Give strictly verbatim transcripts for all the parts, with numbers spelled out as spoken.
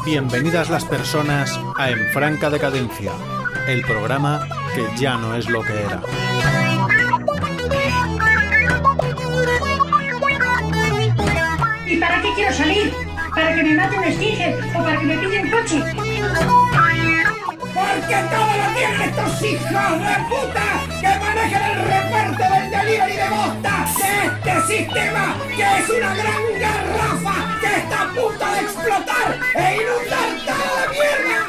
Bienvenidas las personas a En Franca Decadencia, el programa que ya no es lo que era. ¿Y para qué quiero salir? ¿Para que me mate un Stinger o para que me pille un coche? ¡Porque todo lo tienen estos hijos de puta que manejan el reparto del delivery de bosta de este sistema que es una gran garrafa que está a punto de explotar e inundar todo de mierda!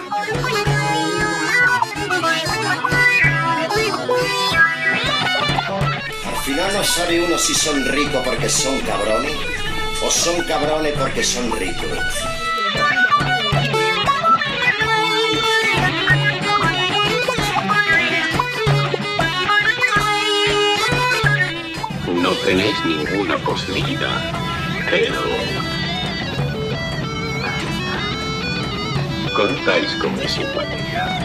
Al final no sabe uno si son ricos porque son cabrones o son cabrones porque son ricos. No tenéis ninguna posibilidad, pero contáis con mi simpatía.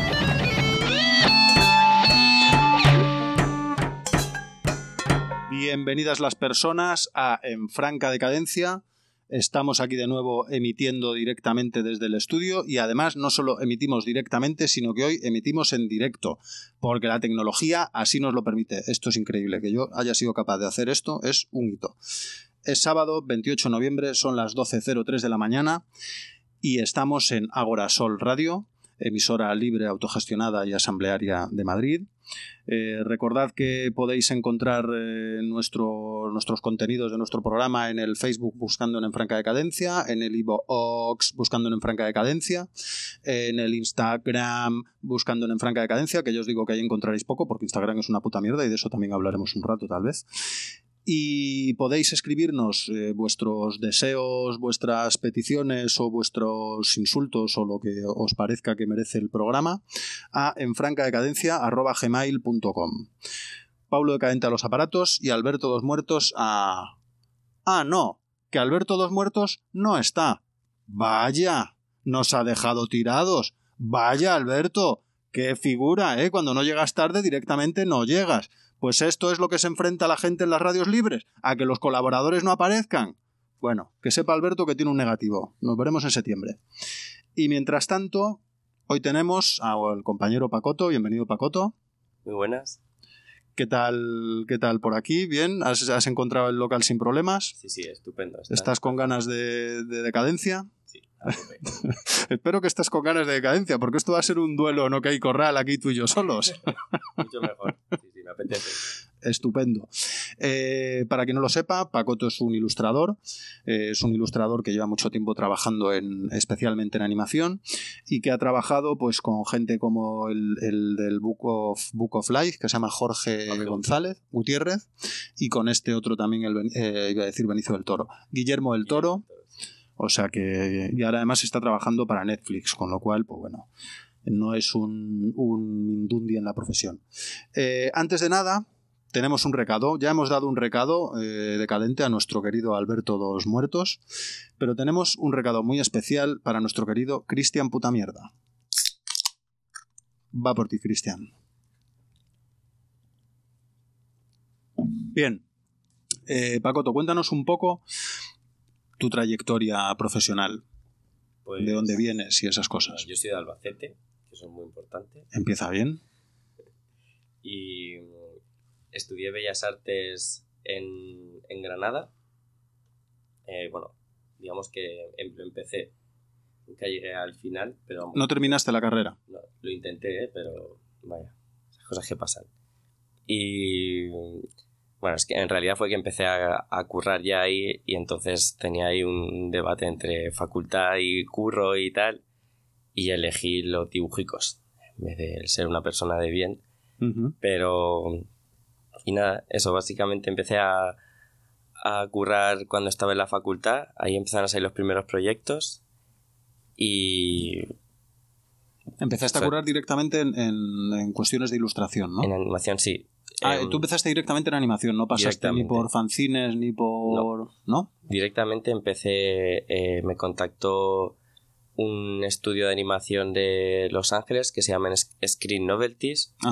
Bienvenidas las personas a En Franca Decadencia. Estamos aquí de nuevo emitiendo directamente desde el estudio y además no solo emitimos directamente, sino que hoy emitimos en directo, porque la tecnología así nos lo permite. Esto es increíble, que yo haya sido capaz de hacer esto es un hito. Es sábado veintiocho de noviembre, son las doce cero tres de la mañana y estamos en Agora Sol Radio, emisora libre, autogestionada y asamblearia de Madrid. Eh, recordad que podéis encontrar eh, nuestro, nuestros contenidos de nuestro programa en el Facebook buscando en Franca Decadencia, en el iVoox buscando en Franca Decadencia, en el Instagram buscando en Franca Decadencia, que yo os digo que ahí encontraréis poco porque Instagram es una puta mierda y de eso también hablaremos un rato tal vez. Y podéis escribirnos eh, vuestros deseos, vuestras peticiones o vuestros insultos o lo que os parezca que merece el programa a enfrancadecadencia arroba gmail punto com. Paulo Decadente a los aparatos y Alberto Dos Muertos a... Ah, no, que Alberto Dos Muertos no está. Vaya, nos ha dejado tirados. Vaya, Alberto, qué figura, ¿eh? Cuando no llegas tarde directamente no llegas. Pues esto es lo que se enfrenta la gente en las radios libres, a que los colaboradores no aparezcan. Bueno, que sepa Alberto que tiene un negativo. Nos veremos en septiembre. Y mientras tanto, hoy tenemos al compañero Pacoto. Bienvenido, Pacoto. Muy buenas. ¿Qué tal, qué tal por aquí? ¿Bien? ¿Has, has encontrado el local sin problemas? Sí, sí, estupendo. Está... ¿Estás con ganas de, de decadencia? Sí, a tope. Espero que estés con ganas de decadencia, porque esto va a ser un duelo, no que hay corral aquí tú y yo solos. Mucho mejor. Sí, sí, me apetece. Estupendo. Eh, para quien no lo sepa, Pacoto es un ilustrador, eh, es un ilustrador que lleva mucho tiempo trabajando en, especialmente en animación y que ha trabajado pues con gente como el, el del Book of, Book of Life, que se llama Jorge okay. González Gutiérrez, y con este otro también, el, eh, iba a decir Benicio del Toro, Guillermo del Toro, o sea que, y ahora además está trabajando para Netflix, con lo cual, pues bueno, no es un, un mindundi en la profesión. Eh, antes de nada, tenemos un recado, ya hemos dado un recado eh, decadente a nuestro querido Alberto Dos Muertos, pero tenemos un recado muy especial para nuestro querido Cristian Puta Mierda. Va por ti, Cristian. Bien, eh, Pacoto, cuéntanos un poco tu trayectoria profesional, pues, de dónde vienes y esas cosas. Yo soy de Albacete, que eso es muy importante. Empieza bien. Y estudié Bellas Artes en, en Granada. Eh, bueno, digamos que lo empecé. Nunca llegué al final, pero... ¿No terminaste la carrera? No, lo intenté, ¿eh? Pero vaya, esas cosas que pasan. Y bueno, es que en realidad fue que empecé a, a currar ya ahí y entonces tenía ahí un debate entre facultad y curro y tal y elegí los dibujicos en vez de ser una persona de bien. Uh-huh. Pero... Y nada, eso, básicamente empecé a, a currar cuando estaba en la facultad. Ahí empezaron a salir los primeros proyectos y... Empezaste a currar directamente en, en, en cuestiones de ilustración, ¿no? En animación, sí. Ah, eh, tú empezaste directamente en animación, no pasaste ni por fanzines ni por... No, ¿no? Directamente empecé, eh, me contactó un estudio de animación de Los Ángeles que se llama Screen Novelties. Ajá.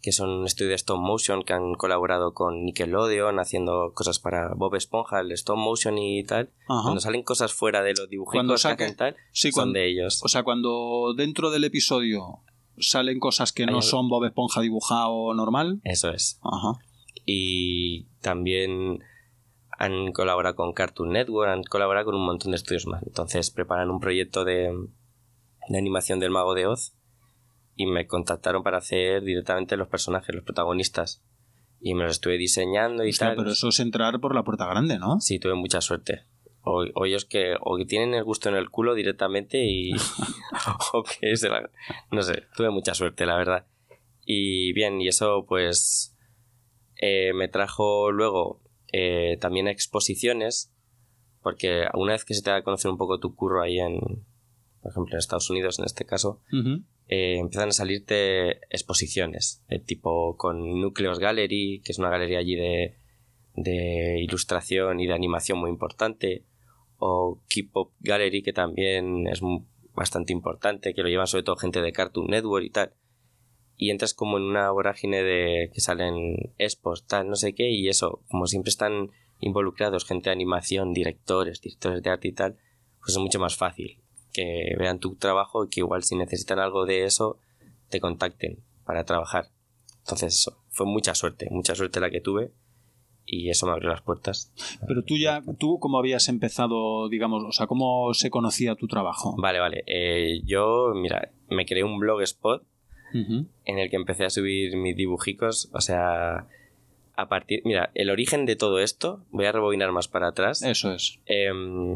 que son un estudio de stop motion que han colaborado con Nickelodeon haciendo cosas para Bob Esponja, el stop motion y tal. Ajá. Cuando salen cosas fuera de los dibujitos saque, que hacen tal, sí, son cuando, de ellos. O sea, cuando dentro del episodio salen cosas que no Hay... son Bob Esponja dibujado normal. Eso es. Ajá. Y también han colaborado con Cartoon Network, han colaborado con un montón de estudios más. Entonces preparan un proyecto de, de animación del Mago de Oz y me contactaron para hacer directamente los personajes, los protagonistas. Y me los estuve diseñando y Hostia, tal. Pero eso es entrar por la puerta grande, ¿no? Sí, tuve mucha suerte. O, o ellos que, o que tienen el gusto en el culo directamente y o que se la, no sé, tuve mucha suerte, la verdad. Y bien, y eso pues eh, me trajo luego eh, también exposiciones, porque una vez que se te da a conocer un poco tu curro ahí en, por ejemplo, en Estados Unidos en este caso, uh-huh. eh, empiezan a salirte exposiciones, de tipo con Nucleus Gallery, que es una galería allí de, de ilustración y de animación muy importante, o K-Pop Gallery, que también es bastante importante, que lo llevan sobre todo gente de Cartoon Network y tal. Y entras como en una vorágine de que salen expos, tal, no sé qué, y eso, como siempre están involucrados gente de animación, directores, directores de arte y tal, pues es mucho más fácil que vean tu trabajo y que igual si necesitan algo de eso te contacten para trabajar. Entonces eso, fue mucha suerte, mucha suerte la que tuve. Y eso me abrió las puertas. Pero tú ya, ¿tú cómo habías empezado, digamos, o sea, cómo se conocía tu trabajo? Vale, vale. Eh, yo, mira, me creé un blogspot uh-huh. en el que empecé a subir mis dibujicos. O sea, a partir... Mira, el origen de todo esto, voy a rebobinar más para atrás. Eso es. Eh,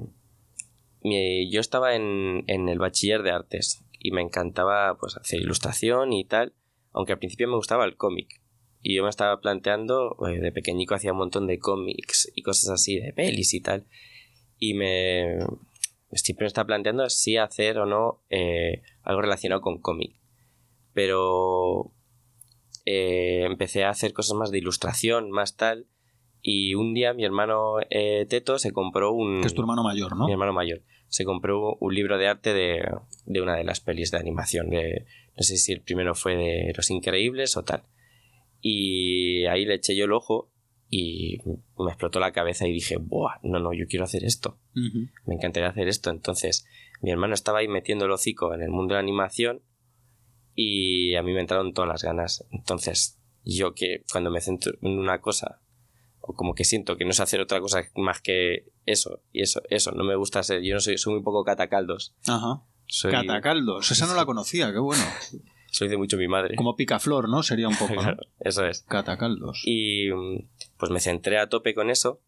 mi, yo estaba en, en el bachiller de artes y me encantaba pues hacer ilustración y tal, aunque al principio me gustaba el cómic. Y yo me estaba planteando, eh, de pequeñico hacía un montón de cómics y cosas así, de pelis y tal. Y me siempre me estaba planteando si hacer o no eh, algo relacionado con cómic. Pero eh, empecé a hacer cosas más de ilustración, más tal. Y un día mi hermano eh, Teto se compró un... Que es tu hermano mayor, ¿no? Mi hermano mayor. Se compró un libro de arte de, de una de las pelis de animación. De, no sé si el primero fue de Los Increíbles o tal. Y ahí le eché yo el ojo y me explotó la cabeza y dije, ¡buah! No, no, yo quiero hacer esto. Uh-huh. Me encantaría hacer esto. Entonces, mi hermano estaba ahí metiendo el hocico en el mundo de la animación y a mí me entraron todas las ganas. Entonces, yo que cuando me centro en una cosa, o como que siento que no sé hacer otra cosa más que eso, y eso, eso, no me gusta ser, yo no soy, soy muy poco catacaldos. Ajá. Soy... Catacaldos, esa no la conocía, qué bueno. Eso dice mucho mi madre. Como picaflor, ¿no? Sería un poco, ¿no? Claro, eso es. Catacaldos. Y pues me centré a tope con eso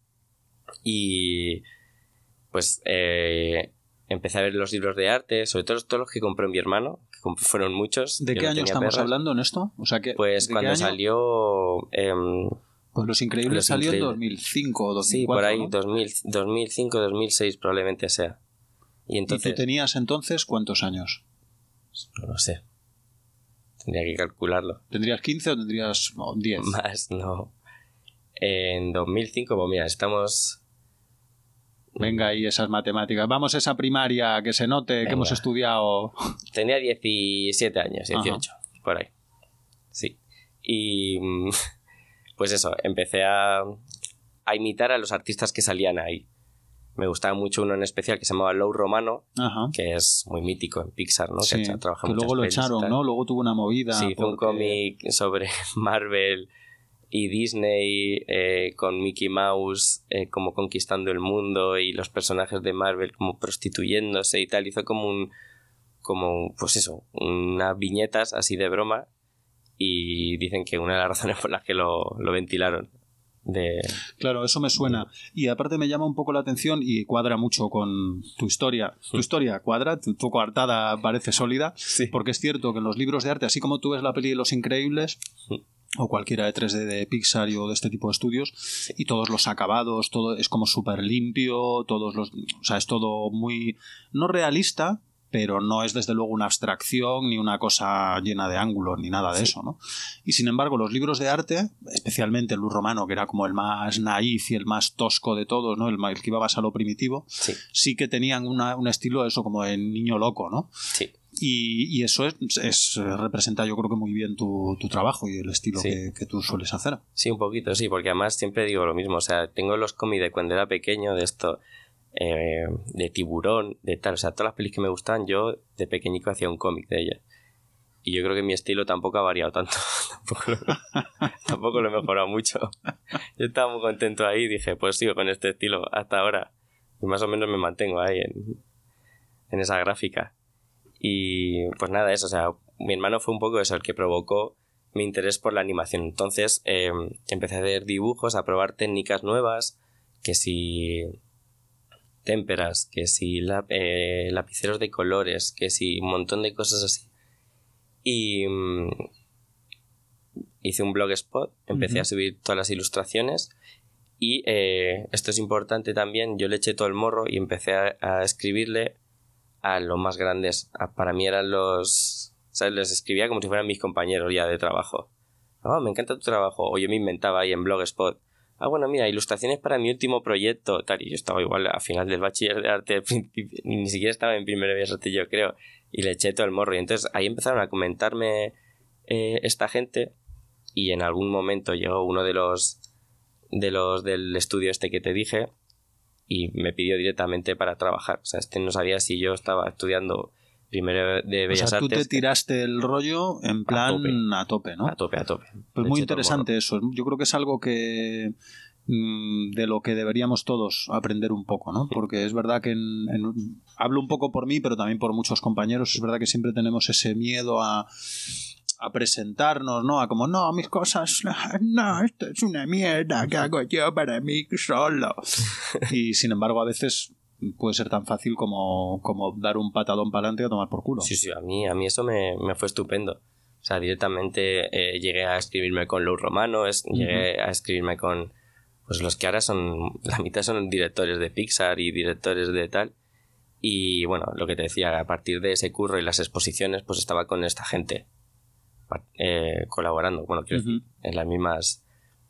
y pues eh, empecé a ver los libros de arte, sobre todo todos los que compró mi hermano, que fueron muchos. ¿De qué no año estamos perras. hablando en esto? O sea, que, pues cuando salió... Eh, pues Los Increíbles los salió Increíbles. En dos mil cinco o dos mil cuatro, sí, por ahí, ¿no? dos mil, dos mil cinco, dos mil seis probablemente sea. Y, entonces, ¿Y tú tenías entonces cuántos años? No lo sé. Tendría que calcularlo. ¿Tendrías quince o tendrías no, diez? Más, no. En dos mil cinco, pues mira, estamos... Venga ahí esas matemáticas. Vamos a esa primaria, que se note Venga. Que hemos estudiado... Tenía diecisiete años, dieciocho, Ajá. por ahí. Sí. Y pues eso, empecé a, a imitar a los artistas que salían ahí. Me gustaba mucho uno en especial que se llamaba Lou Romano, Ajá. que es muy mítico en Pixar, ¿no? Sí, que, ha que luego lo echaron, ¿no? Luego tuvo una movida. Sí, hizo porque... un cómic sobre Marvel y Disney eh, con Mickey Mouse eh, como conquistando el mundo y los personajes de Marvel como prostituyéndose y tal. Hizo como un... como, pues eso, unas viñetas así de broma y dicen que una de las razones por las que lo, lo ventilaron. De... Claro, eso me suena. Y aparte me llama un poco la atención y cuadra mucho con tu historia. Tu historia cuadra, tu, tu coartada parece sólida, sí. Porque es cierto que en los libros de arte, así como tú ves la peli de Los Increíbles, sí. o cualquiera de tres D de Pixar o de este tipo de estudios, sí. y todos los acabados, todo es como súper limpio, todos los, o sea, es todo muy, no realista, pero no es desde luego una abstracción ni una cosa llena de ángulos ni nada de sí. eso, ¿no? Y sin embargo los libros de arte, especialmente el Lou Romano, que era como el más naif y el más tosco de todos, ¿no? El, el que iba más a lo primitivo, sí, sí que tenían una, un estilo eso como de niño loco, ¿no? Sí. Y, y eso es, es representa yo creo que muy bien tu, tu trabajo y el estilo Sí. que, que tú sueles hacer. Sí, un poquito, sí, porque además siempre digo lo mismo, o sea, tengo los cómics de cuando era pequeño, de esto, eh, de Tiburón, de tal, o sea, todas las pelis que me gustan, yo de pequeñico hacía un cómic de ellas. Y yo creo que mi estilo tampoco ha variado tanto, tampoco, lo, tampoco lo he mejorado mucho. Yo estaba muy contento ahí y dije, pues sigo con este estilo hasta ahora. Y más o menos me mantengo ahí en, en esa gráfica. Y pues nada, eso, o sea, mi hermano fue un poco eso el que provocó mi interés por la animación. Entonces eh, empecé a hacer dibujos, a probar técnicas nuevas, que si témperas, que si lap- eh, lapiceros de colores, que si un montón de cosas así. Y mm, hice un blogspot, empecé Ujú. a subir todas las ilustraciones y eh, esto es importante también, yo le eché todo el morro y empecé a, a escribirle a los más grandes. A- para mí eran los... ¿sabes? Les escribía como si fueran mis compañeros ya de trabajo. Oh, me encanta tu trabajo. O yo me inventaba ahí en Blogspot. Ah, bueno, mira, ilustraciones para mi último proyecto. Tal, y yo estaba igual a final del bachiller de arte. Ni siquiera estaba en primero de arte, yo creo. Y le eché todo el morro. Y entonces ahí empezaron a comentarme eh, esta gente. Y en algún momento llegó uno de los, de los del estudio este que te dije. Y me pidió directamente para trabajar. O sea, este no sabía si yo estaba estudiando primero de O Bellas sea, tú Artes. te tiraste el rollo en plan tope. a tope, ¿no? A tope, a tope. Pues Le muy eché todo el interesante eso. Yo creo que es algo que mm, de lo que deberíamos todos aprender un poco, ¿no? Porque es verdad que en, en- hablo un poco por mí, pero también por muchos compañeros. Es verdad que siempre tenemos ese miedo a a presentarnos, ¿no? A como, no, mis cosas, no, esto es una mierda que hago yo para mí solo. Y sin embargo, a veces puede ser tan fácil como, como dar un patadón para adelante y a tomar por culo. Sí, sí, a mí, a mí eso me, me fue estupendo. O sea, directamente eh, llegué a escribirme con Lou Romano, es, uh-huh. llegué a escribirme con pues los que ahora son, la mitad son directores de Pixar y directores de tal. Y bueno, lo que te decía, a partir de ese curro y las exposiciones, pues estaba con esta gente eh, colaborando, bueno, quiero uh-huh. decir, en las mismas.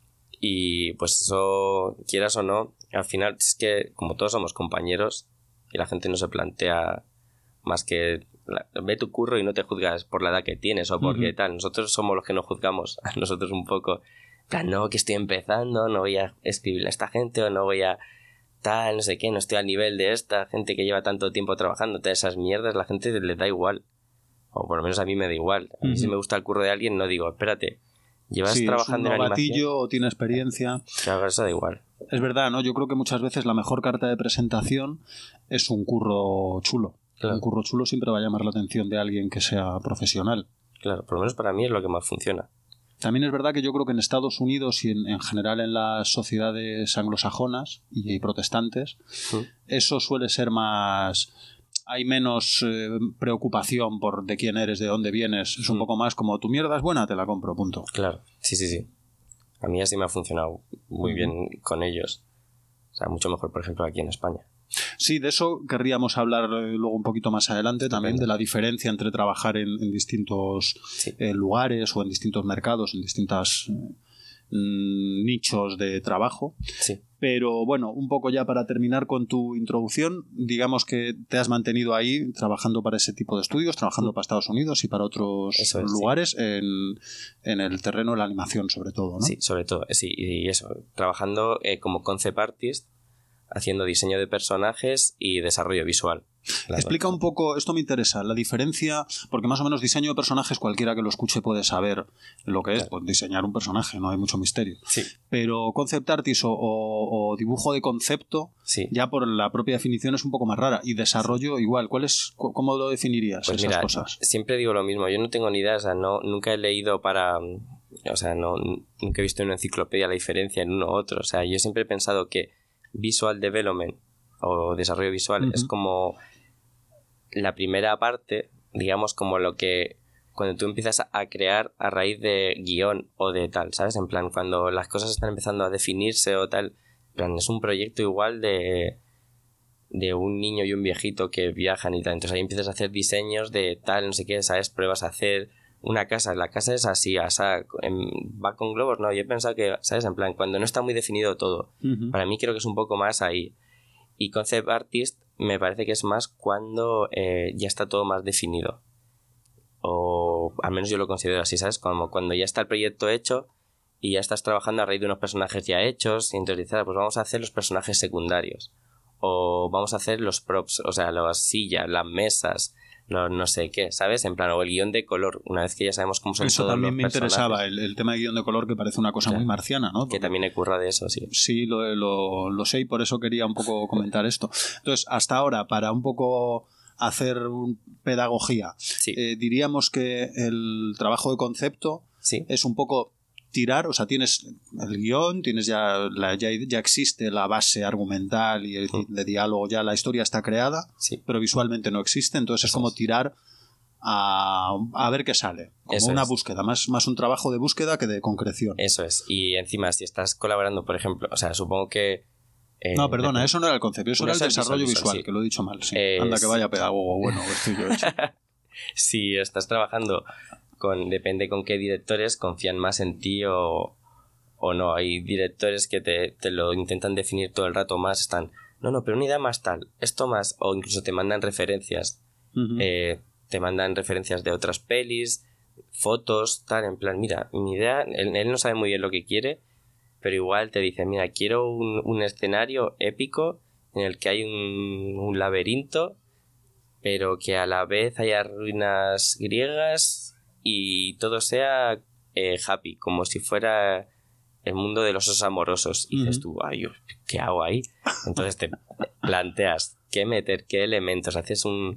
Y pues eso, quieras o no, al final es que como todos somos compañeros y la gente no se plantea más que la, ve tu curro y no te juzgas por la edad que tienes o porque uh-huh. tal. Nosotros somos los que nos juzgamos a nosotros un poco. Plan, no, que estoy empezando, no voy a escribirle a esta gente o no voy a tal, no sé qué, no estoy al nivel de esta gente que lleva tanto tiempo trabajando. Todas esas mierdas la gente les da igual. O por lo menos a mí me da igual. A mí uh-huh. si me gusta el curro de alguien no digo, espérate, ¿llevas sí, trabajando es un en animación? o tiene experiencia. Claro, eso da igual. Es verdad, ¿no? Yo creo que muchas veces la mejor carta de presentación es un curro chulo. Claro. Un curro chulo siempre va a llamar la atención de alguien que sea profesional. Claro, por lo menos para mí es lo que más funciona. También es verdad que yo creo que en Estados Unidos y en, en general en las sociedades anglosajonas y, y protestantes, ¿sí? Eso suele ser más... Hay menos eh, preocupación por de quién eres, de dónde vienes. Es un mm. poco más como tu mierda es buena, te la compro, punto. Claro, sí, sí, sí. A mí así me ha funcionado muy mm. bien con ellos. O sea, mucho mejor, por ejemplo, aquí en España. Sí, de eso querríamos hablar luego un poquito más adelante también, de la diferencia entre trabajar en, en distintos sí. eh, lugares o en distintos mercados, en distintos eh, nichos de trabajo. Sí. Pero bueno, un poco ya para terminar con tu introducción, digamos que te has mantenido ahí trabajando para ese tipo de estudios, trabajando sí. para Estados Unidos y para otros eso es, lugares sí. en, en el terreno de la animación sobre todo, ¿no? Sí, sobre todo, sí, y eso, trabajando eh, como concept artist, haciendo diseño de personajes y desarrollo visual. Explica un poco, esto me interesa, la diferencia, porque más o menos diseño de personajes cualquiera que lo escuche puede saber lo que es, claro. Pues diseñar un personaje, no hay mucho misterio. Sí. Pero concept artist o, o, o dibujo de concepto, sí. ya por la propia definición es un poco más rara. Y desarrollo sí. igual, ¿cuál es, ¿cómo lo definirías pues esas mira, cosas? Siempre digo lo mismo, yo no tengo ni idea, o sea, no, nunca he leído para... O sea, no, nunca he visto en una enciclopedia la diferencia en uno u otro. O sea, yo siempre he pensado que visual development o desarrollo visual uh-huh. es como la primera parte, digamos, como lo que cuando tú empiezas a crear a raíz de guión o de tal, ¿sabes? En plan, cuando las cosas están empezando a definirse o tal, en plan, es un proyecto igual de de un niño y un viejito que viajan y tal, entonces ahí empiezas a hacer diseños de tal, no sé qué, ¿sabes? Pruebas a hacer una casa, la casa es así, o sea, va con globos, no, yo he pensado que, ¿sabes? En plan, cuando no está muy definido todo, uh-huh. para mí creo que es un poco más ahí. Y concept artist me parece que es más cuando eh, ya está todo más definido. o al menos yo lo considero así, ¿sabes? Como cuando ya está el proyecto hecho y ya estás trabajando a raíz de unos personajes ya hechos y entonces dices, ah, pues vamos a hacer los personajes secundarios o vamos a hacer los props, o sea, las sillas, las mesas, los no sé qué, ¿sabes? En plan, o el guión de color, una vez que ya sabemos cómo son eso todos también los me personajes. interesaba, el, el tema de guión de color, que parece una cosa Claro. muy marciana, ¿no? Que Porque también he currado de eso, sí. sí, lo, lo, lo sé y por eso quería un poco comentar esto. Entonces, hasta ahora, para un poco hacer un, pedagogía, Sí. eh, diríamos que el trabajo de concepto Sí. es un poco tirar, o sea, tienes el guión, tienes ya, la, ya, ya existe la base argumental y el, de diálogo, ya la historia está creada, Sí. pero visualmente no existe, entonces es Eso como es. tirar a, a ver qué sale, como Eso una es. búsqueda, más, más un trabajo de búsqueda que de concreción. Eso es. Y encima, si estás colaborando, por ejemplo, o sea, supongo que... eh, No, perdona, dep- eso no era el concepto, eso No, era el eso es desarrollo visual, visual, sí. que lo he dicho mal, sí. Eh, Anda que sí. vaya pedagogo, bueno, estoy yo hecho. Si estás trabajando con... Depende con qué directores confían más en ti o, o no. Hay directores que te, te lo intentan definir todo el rato más, están... No, no, pero una idea más tal, esto más... O incluso te mandan referencias. Ujú. eh, te mandan referencias de otras pelis, fotos, tal, en plan, mira, mi idea, él, él no sabe muy bien lo que quiere, pero igual te dice, mira, quiero un, un escenario épico en el que hay un, un laberinto, pero que a la vez haya ruinas griegas y todo sea eh, happy, como si fuera el mundo de los osos amorosos. Y dices tú, ay, ¿qué hago ahí? Entonces te planteas qué meter, qué elementos, haces un...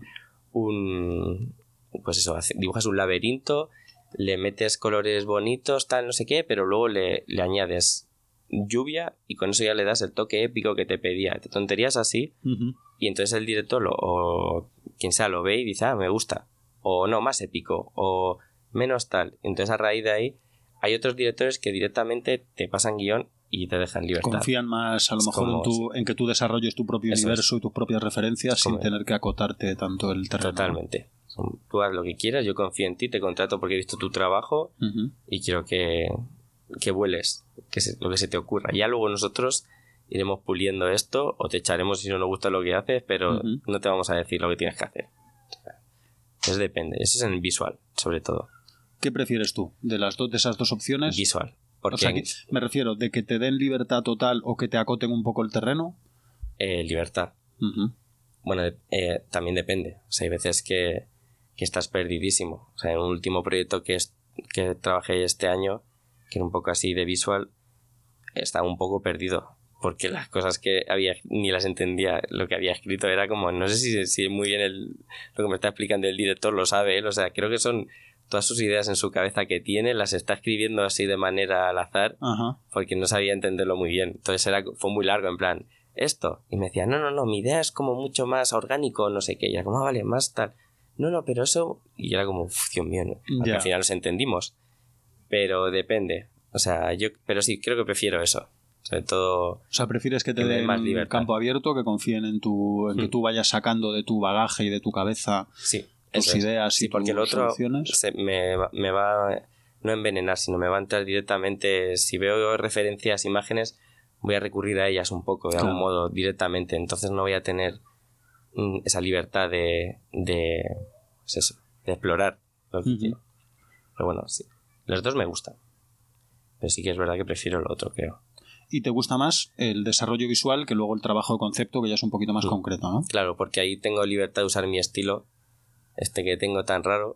un pues eso, dibujas un laberinto, le metes colores bonitos, tal, no sé qué, pero luego le, le añades lluvia y con eso ya le das el toque épico que te pedía, tonterías así, Ujú. y entonces el director lo, o quien sea lo ve y dice, ah, me gusta, o no, más épico, o menos tal. Entonces a raíz de ahí hay otros directores que directamente te pasan guión y te dejan libertad. Confían más a lo Es mejor como- en, tu, en que tú desarrolles tu propio Eso universo y tus propias referencias sin Como- tener que acotarte tanto el terreno. Totalmente. Tú haz lo que quieras, yo confío en ti, te contrato porque he visto tu trabajo Ujú. y quiero que, que vueles, que se- lo que se te ocurra. Ya luego nosotros iremos puliendo esto o te echaremos si no nos gusta lo que haces, pero Ujú. no te vamos a decir lo que tienes que hacer. Entonces depende. Eso es en visual, sobre todo. ¿Qué prefieres tú de las dos de esas dos opciones? Visual. Porque O sea, que- me refiero de que te den libertad total o que te acoten un poco el terreno. eh, libertad. Ujú. Bueno, eh, también depende. O sea, hay veces que, que estás perdidísimo. O sea, en un último proyecto que, es, que trabajé este año, que era un poco así de visual, estaba un poco perdido. Porque las cosas que había ni las entendía. Lo que había escrito era como, no sé si, si muy bien el, lo que me está explicando el director lo sabe él. O sea, creo que son todas sus ideas en su cabeza que tiene, las está escribiendo así de manera al azar, Ajá. porque no sabía entenderlo muy bien. Entonces era, fue muy largo, en plan, esto. Y me decía, no, no, no, mi idea es como mucho más orgánico, no sé qué. Y era como, ah, vale, más tal. No, no, pero eso... Y era como, uf, Dios mío, ¿no? Aunque Ya. al final los entendimos. Pero depende. O sea, yo... Pero sí, creo que prefiero eso. Sobre todo... O sea, prefieres que te Que me den den más libertad. campo abierto, que confíen en tu, en que Mm. tú vayas sacando de tu bagaje y de tu cabeza Sí. tus eso es. ideas Sí, y porque tus el otro soluciones. se me, va- me va... No envenenar, sino me va a entrar directamente... Si veo referencias, imágenes, voy a recurrir a ellas un poco, de Claro. algún modo, directamente. Entonces no voy a tener mm, esa libertad de... de pues eso, de explorar lo que Ujú. quiero. Pero bueno, sí. Los dos me gustan. Pero sí que es verdad que prefiero lo otro, creo. Y te gusta más el desarrollo visual que luego el trabajo de concepto, que ya es un poquito más Mm. concreto, ¿no? Claro, porque ahí tengo libertad de usar mi estilo, este que tengo tan raro,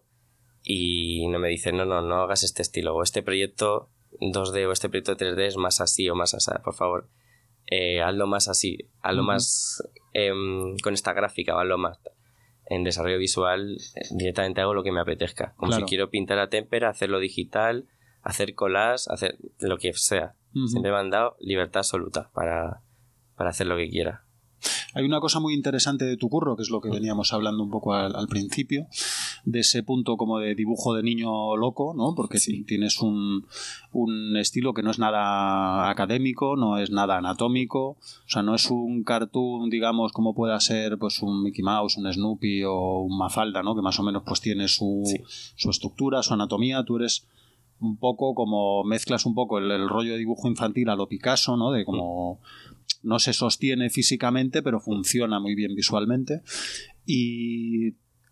y no me dicen, no, no, no hagas este estilo, o este proyecto dos D o este proyecto tres D es más así o más así, por favor, eh, hazlo más así, hazlo Ujú. más em, con esta gráfica, o hazlo más. En desarrollo visual eh, directamente hago lo que me apetezca, como Claro. si quiero pintar a témpera, hacerlo digital, hacer collage, hacer lo que sea. Ujú. Siempre me han dado libertad absoluta para, para hacer lo que quiera. Hay una cosa muy interesante de tu curro, que es lo que veníamos hablando un poco al, al principio, de ese punto como de dibujo de niño loco, ¿no? Porque Sí. tienes un, un estilo que no es nada académico, no es nada anatómico, o sea, no es un cartoon, digamos, como pueda ser pues un Mickey Mouse, un Snoopy o un Mafalda, ¿no? Que más o menos pues tiene su, Sí. su estructura, su anatomía. Tú eres un poco como mezclas un poco el, el rollo de dibujo infantil a lo Picasso, ¿no? De como no se sostiene físicamente, pero funciona muy bien visualmente. Y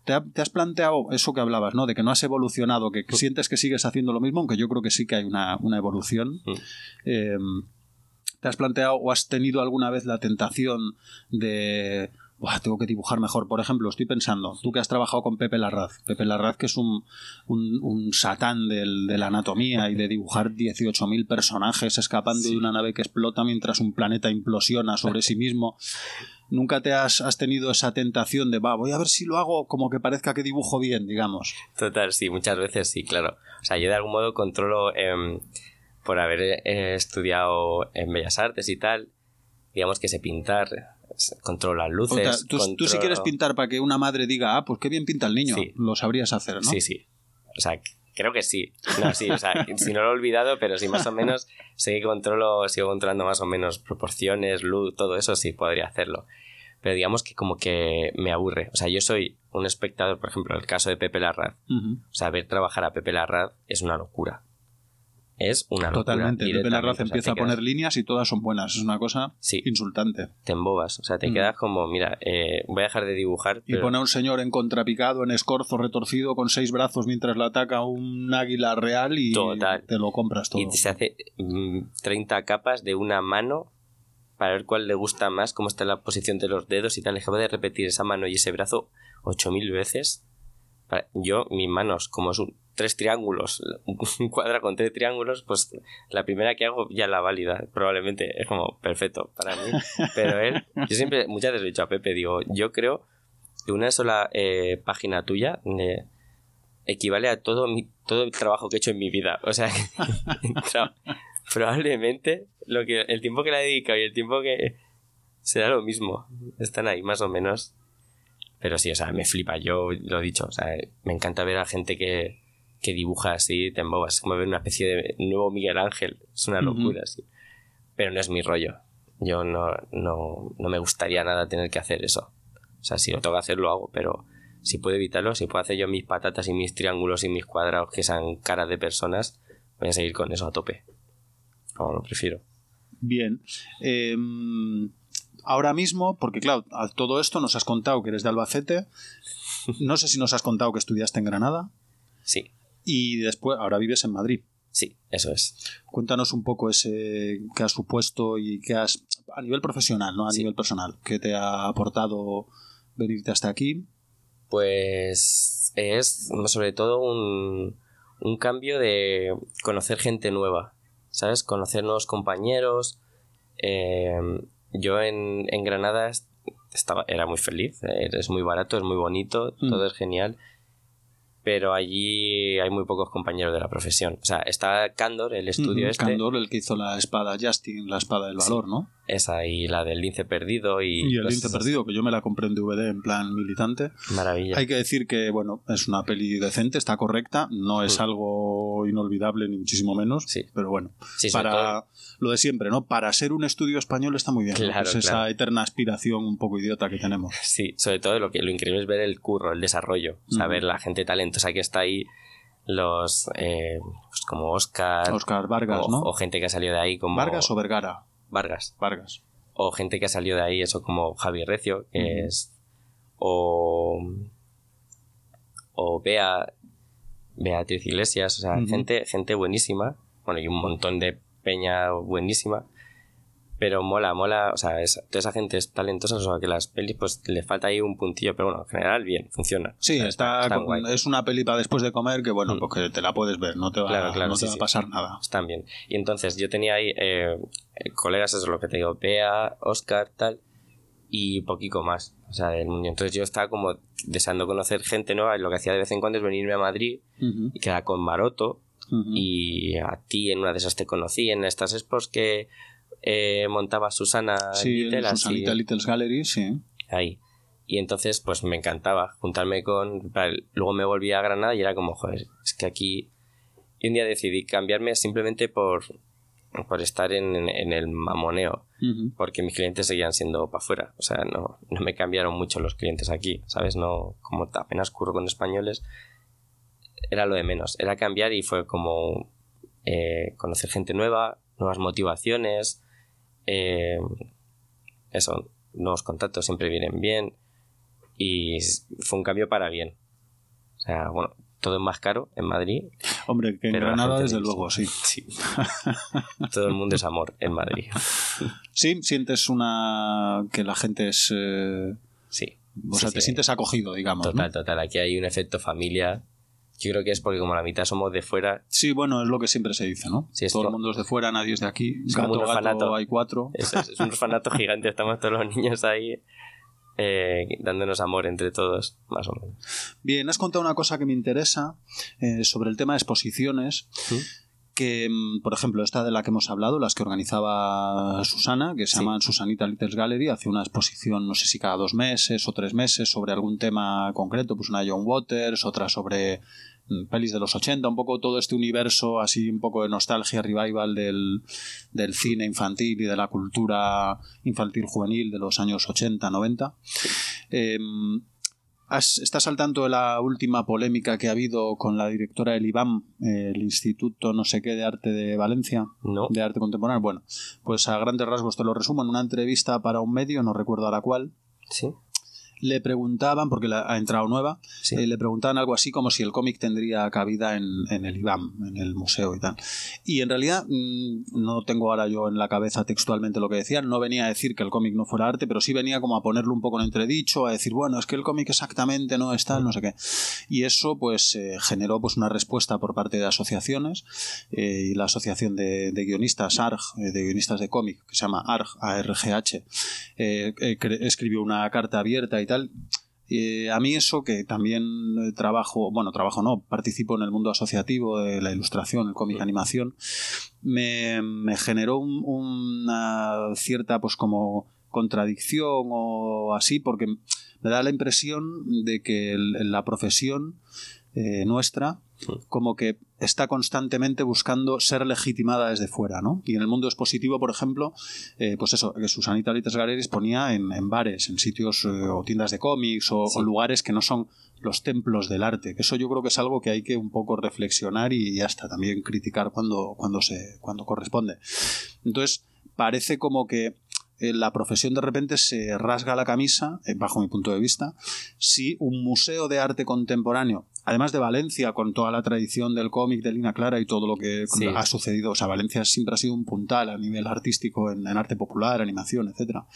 ¿te, ha, ¿te has planteado eso que hablabas, ¿no? De que no has evolucionado, que sientes que sigues haciendo lo mismo, aunque yo creo que sí que hay una, una evolución. Mm. Eh, ¿Te has planteado o has tenido alguna vez la tentación de... Buah, tengo que dibujar mejor? Por ejemplo, estoy pensando, tú que has trabajado con Pepe Larraz, Pepe Larraz que es un, un, un satán del, de la anatomía y de dibujar dieciocho mil personajes escapando sí. de una nave que explota mientras un planeta implosiona sobre sí mismo. ¿Nunca te has, has tenido esa tentación de, va, voy a ver si lo hago como que parezca que dibujo bien, digamos? Total, sí, muchas veces sí, claro. O sea, yo de algún modo controlo, eh, por haber eh, estudiado en Bellas Artes y tal, digamos que sé pintar... controlo las luces. O sea, tú, controlo... tú si quieres pintar para que una madre diga, ah, pues qué bien pinta el niño, sí. lo sabrías hacer, ¿no? Sí, sí. O sea, creo que sí. No, sí, o sea, si no lo he olvidado, pero sí más o menos sé que controlo, sigo controlando más o menos proporciones, luz, todo eso sí podría hacerlo. Pero digamos que como que me aburre. O sea, yo soy un espectador, por ejemplo, en el caso de Pepe Larraz. Uh-huh. O sea, ver trabajar a Pepe Larraz es una locura. Es una locura. Totalmente. Pepe Larraz empieza a poner líneas y todas son buenas. Es una cosa sí. insultante. Te embobas. O sea, te mm. quedas como, mira, eh, voy a dejar de dibujar. Y pero... pone a un señor en contrapicado, en escorzo, retorcido, con seis brazos mientras le ataca un águila real y Total. te lo compras todo. Y se hace mmm, treinta capas de una mano para ver cuál le gusta más, cómo está la posición de los dedos y tal. Acabo de repetir esa mano y ese brazo ocho mil veces. Yo, mis manos, como son tres triángulos, un cuadrado con tres triángulos, pues la primera que hago ya la válida, probablemente es como perfecto para mí. Pero él, yo siempre, muchas veces he dicho a Pepe, digo, yo creo que una sola eh, página tuya eh, equivale a todo, mi, todo el trabajo que he hecho en mi vida. O sea, probablemente lo que, el tiempo que le he dedicado y el tiempo que será lo mismo. Están ahí, más o menos. Pero sí, o sea, me flipa, yo lo he dicho, o sea, me encanta ver a gente que, que dibuja así, te embobas, es como ver una especie de nuevo Miguel Ángel, es una locura, uh-huh. sí. Pero no es mi rollo, yo no, no, no me gustaría nada tener que hacer eso. O sea, si lo tengo que hacer, lo hago, pero si puedo evitarlo, si puedo hacer yo mis patatas y mis triángulos y mis cuadrados que sean caras de personas, voy a seguir con eso a tope. No, lo prefiero. Bien. Eh... Ahora mismo, porque claro, a todo esto nos has contado que eres de Albacete, no sé si nos has contado que estudiaste en Granada. Sí. Y después, ahora vives en Madrid. Sí, eso es. Cuéntanos un poco ese qué has supuesto y qué has, a nivel profesional, no a sí. nivel personal, qué te ha aportado venirte hasta aquí. Pues es sobre todo un, un cambio de conocer gente nueva, ¿sabes? Conocer nuevos compañeros. Eh, yo en, en Granada estaba, era muy feliz, es muy barato, es muy bonito, mm. todo es genial, pero allí hay muy pocos compañeros de la profesión. O sea, está Cándor, el estudio mm-hmm. este. Cándor, el que hizo la espada Justin, la espada del valor, sí. ¿no? Esa, y la del lince perdido. Y, y el lince perdido, que yo me la compré en D V D en plan militante. Maravilla. Hay que decir que, bueno, es una peli decente, está correcta, no es mm. algo inolvidable ni muchísimo menos, sí. pero bueno, sí, para todo... lo de siempre, ¿no? Para ser un estudio español está muy bien, claro, es claro. esa eterna aspiración un poco idiota que tenemos. Sí, sobre todo lo que lo increíble es ver el curro, el desarrollo, mm. saber la gente talentosa que está ahí, los eh, pues como Óscar Óscar Vargas, o, ¿no? O gente que ha salido de ahí como... ¿Vargas o Vergara? Vargas. Vargas. O gente que ha salido de ahí, eso como Javi Recio, que mm. es... O... O Bea... Beatriz Iglesias, o sea, mm-hmm. gente, gente buenísima. Bueno, y un montón de peña buenísima. Pero mola, mola, o sea, es, toda esa gente es talentosa, o sea, que las pelis pues le falta ahí un puntillo, pero bueno, en general bien, funciona. Sí, o sea, está, está con, es una peli para después de comer que bueno, mm. pues que te la puedes ver, no te va, claro, claro, no sí, te va sí. a pasar nada. Están bien. Y entonces yo tenía ahí eh, colegas, eso es lo que te digo, Bea, Óscar, tal, y poquito más, o sea, del mundo. Entonces yo estaba como deseando conocer gente nueva y lo que hacía de vez en cuando es venirme a Madrid uh-huh. y quedar con Maroto uh-huh. y a ti en una de esas te conocí en estas expos que Eh, montaba Susana sí, Little, Susanita así, Little's Gallery, sí. Ahí. Y entonces, pues me encantaba juntarme con... Luego me volví a Granada y era como, joder, es que aquí... Y un día decidí cambiarme simplemente por, por estar en, en, en el mamoneo. Uh-huh. Porque mis clientes seguían siendo para afuera. O sea, no, no me cambiaron mucho los clientes aquí, ¿sabes? No, como apenas curro con españoles, era lo de menos. Era cambiar y fue como eh, conocer gente nueva, nuevas motivaciones... Eh, eso, nuevos contactos siempre vienen bien y fue un cambio para bien. O sea, bueno, todo es más caro en Madrid. Hombre, que en Granada desde luego, sí. sí. Todo el mundo es amor en Madrid. Sí, sientes una que la gente es... Eh... Sí. O sea, sí, te sí. sientes acogido, digamos. Total, ¿no? total. Aquí hay un efecto familia. Yo creo que es porque como la mitad somos de fuera... Sí, bueno, es lo que siempre se dice, ¿no? Sí, todo esto... el mundo es de fuera, nadie es de aquí. Es gato, como un orfanato. gato, hay cuatro. Eso es, es un orfanato gigante. Estamos todos los niños ahí eh, dándonos amor entre todos, más o menos. Bien, has contado una cosa que me interesa eh, sobre el tema de exposiciones. ¿Sí? Que, por ejemplo, esta de la que hemos hablado, las que organizaba Susana, que se sí. llaman Susanita Little Gallery, hace una exposición, no sé si cada dos meses o tres meses, sobre algún tema concreto, pues una John Waters, otra sobre pelis de los ochenta, un poco todo este universo así, un poco de nostalgia, revival del, del cine infantil y de la cultura infantil juvenil de los años ochenta, noventa. Eh, ¿Estás al tanto de la última polémica que ha habido con la directora del I B A M, el Instituto no sé qué de Arte de Valencia? No. De Arte Contemporáneo. Bueno, pues a grandes rasgos te lo resumo. En una entrevista para un medio, no recuerdo ahora cuál, sí. le preguntaban, porque la, ha entrado nueva, sí. eh, le preguntaban algo así como si el cómic tendría cabida en, en el I B A M, en el museo y tal. Y en realidad, mmm, no tengo ahora yo en la cabeza textualmente lo que decían, no venía a decir que el cómic no fuera arte, pero sí venía como a ponerlo un poco en entredicho, a decir, bueno, es que el cómic exactamente no es tal, no sé qué. Y eso pues eh, generó pues una respuesta por parte de asociaciones, eh, y la asociación de, de guionistas A R G, eh, de guionistas de cómic, que se llama A R G, A R G H, eh, eh, escribió una carta abierta y tal. Eh, a mí eso, que también trabajo, bueno, trabajo no, participo en el mundo asociativo de la ilustración, el cómic, animación, me, me generó un, una cierta pues como contradicción o así, porque me da la impresión de que el, la profesión eh, nuestra como que está constantemente buscando ser legitimada desde fuera, ¿no? Y en el mundo expositivo, por ejemplo, eh, pues eso, que Susanita Little Gallery ponía en, en bares, en sitios eh, o tiendas de cómics o, sí. o lugares que no son los templos del arte, que eso yo creo que es algo que hay que un poco reflexionar y hasta también criticar cuando, cuando, se, cuando corresponde. Entonces, parece como que la profesión de repente se rasga la camisa, bajo mi punto de vista, si un museo de arte contemporáneo, además de Valencia, con toda la tradición del cómic de Lina Clara y todo lo que sí. ha sucedido, o sea, Valencia siempre ha sido un puntal a nivel artístico en, en arte popular, animación, etcétera.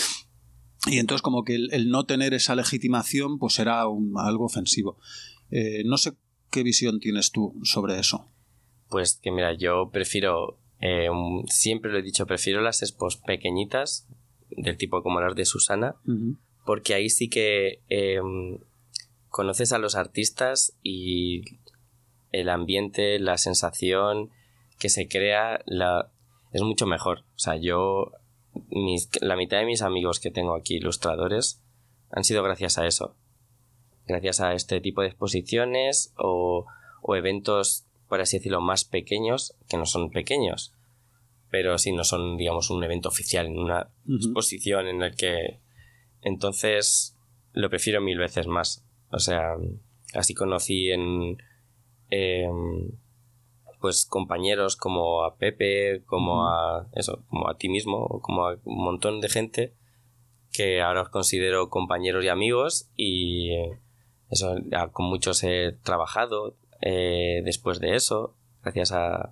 Y entonces como que el, el no tener esa legitimación pues era un, algo ofensivo. Eh, no sé qué visión tienes tú sobre eso. Pues que mira, yo prefiero... Eh, siempre lo he dicho, prefiero las expos pequeñitas del tipo como las de Susana, uh-huh. porque ahí sí que eh, conoces a los artistas y el ambiente, la sensación que se crea la, es mucho mejor. O sea, yo mis, la mitad de mis amigos que tengo aquí, ilustradores, han sido gracias a eso, gracias a este tipo de exposiciones o, o eventos, por así decirlo, más pequeños, que no son pequeños, pero sí no son, digamos, un evento oficial, en una uh-huh. exposición en el que... Entonces, lo prefiero mil veces más. O sea, así conocí en... Eh, pues compañeros como a Pepe, como uh-huh. a... eso, como a ti mismo, como a un montón de gente que ahora os considero compañeros y amigos y... eso, ya con muchos he trabajado... Eh, después de eso, gracias a,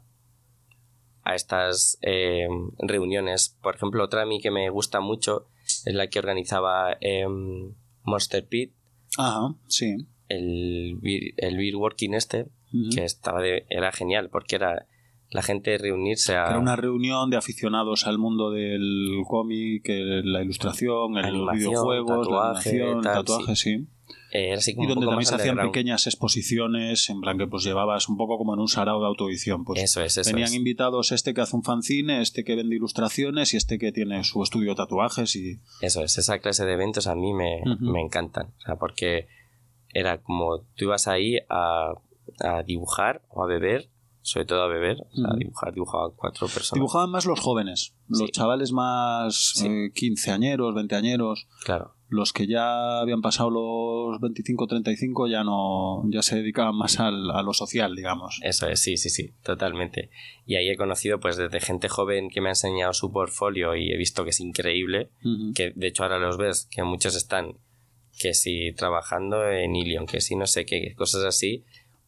a estas eh, reuniones. Por ejemplo, otra a mí que me gusta mucho es la que organizaba eh, Monster Pit. Ajá, sí. El, el Beer Working este, uh-huh. que estaba de, era genial, porque era la gente reunirse a... Era una reunión de aficionados al mundo del cómic, la ilustración, el animación, videojuegos, tatuaje, la animación, tal, tatuaje, sí. sí. Eh, así como y donde también se hacían underground. Pequeñas exposiciones, en plan que pues llevabas un poco como en un sarao de autoedición. Pues eso es, eso venían es. invitados este que hace un fanzine, este que vende ilustraciones y este que tiene su estudio de tatuajes. Y... eso es, esa clase de eventos a mí me, uh-huh. me encantan. O sea, porque era como tú ibas ahí a, a dibujar o a beber, sobre todo a beber, o sea, uh-huh. a dibujar, dibujaban cuatro personas. Dibujaban más los jóvenes, los sí. chavales más sí. eh, quinceañeros, veinteañeros. Claro. Los que ya habían pasado los veinticinco treinta y cinco ya no ya se dedicaban más al, a lo social, digamos. Eso es, sí, sí, sí, totalmente. Y ahí he conocido pues desde gente joven que me ha enseñado su portfolio y he visto que es increíble, uh-huh. que de hecho ahora los ves, que muchos están que si trabajando en Ilion, que si no sé qué, cosas así,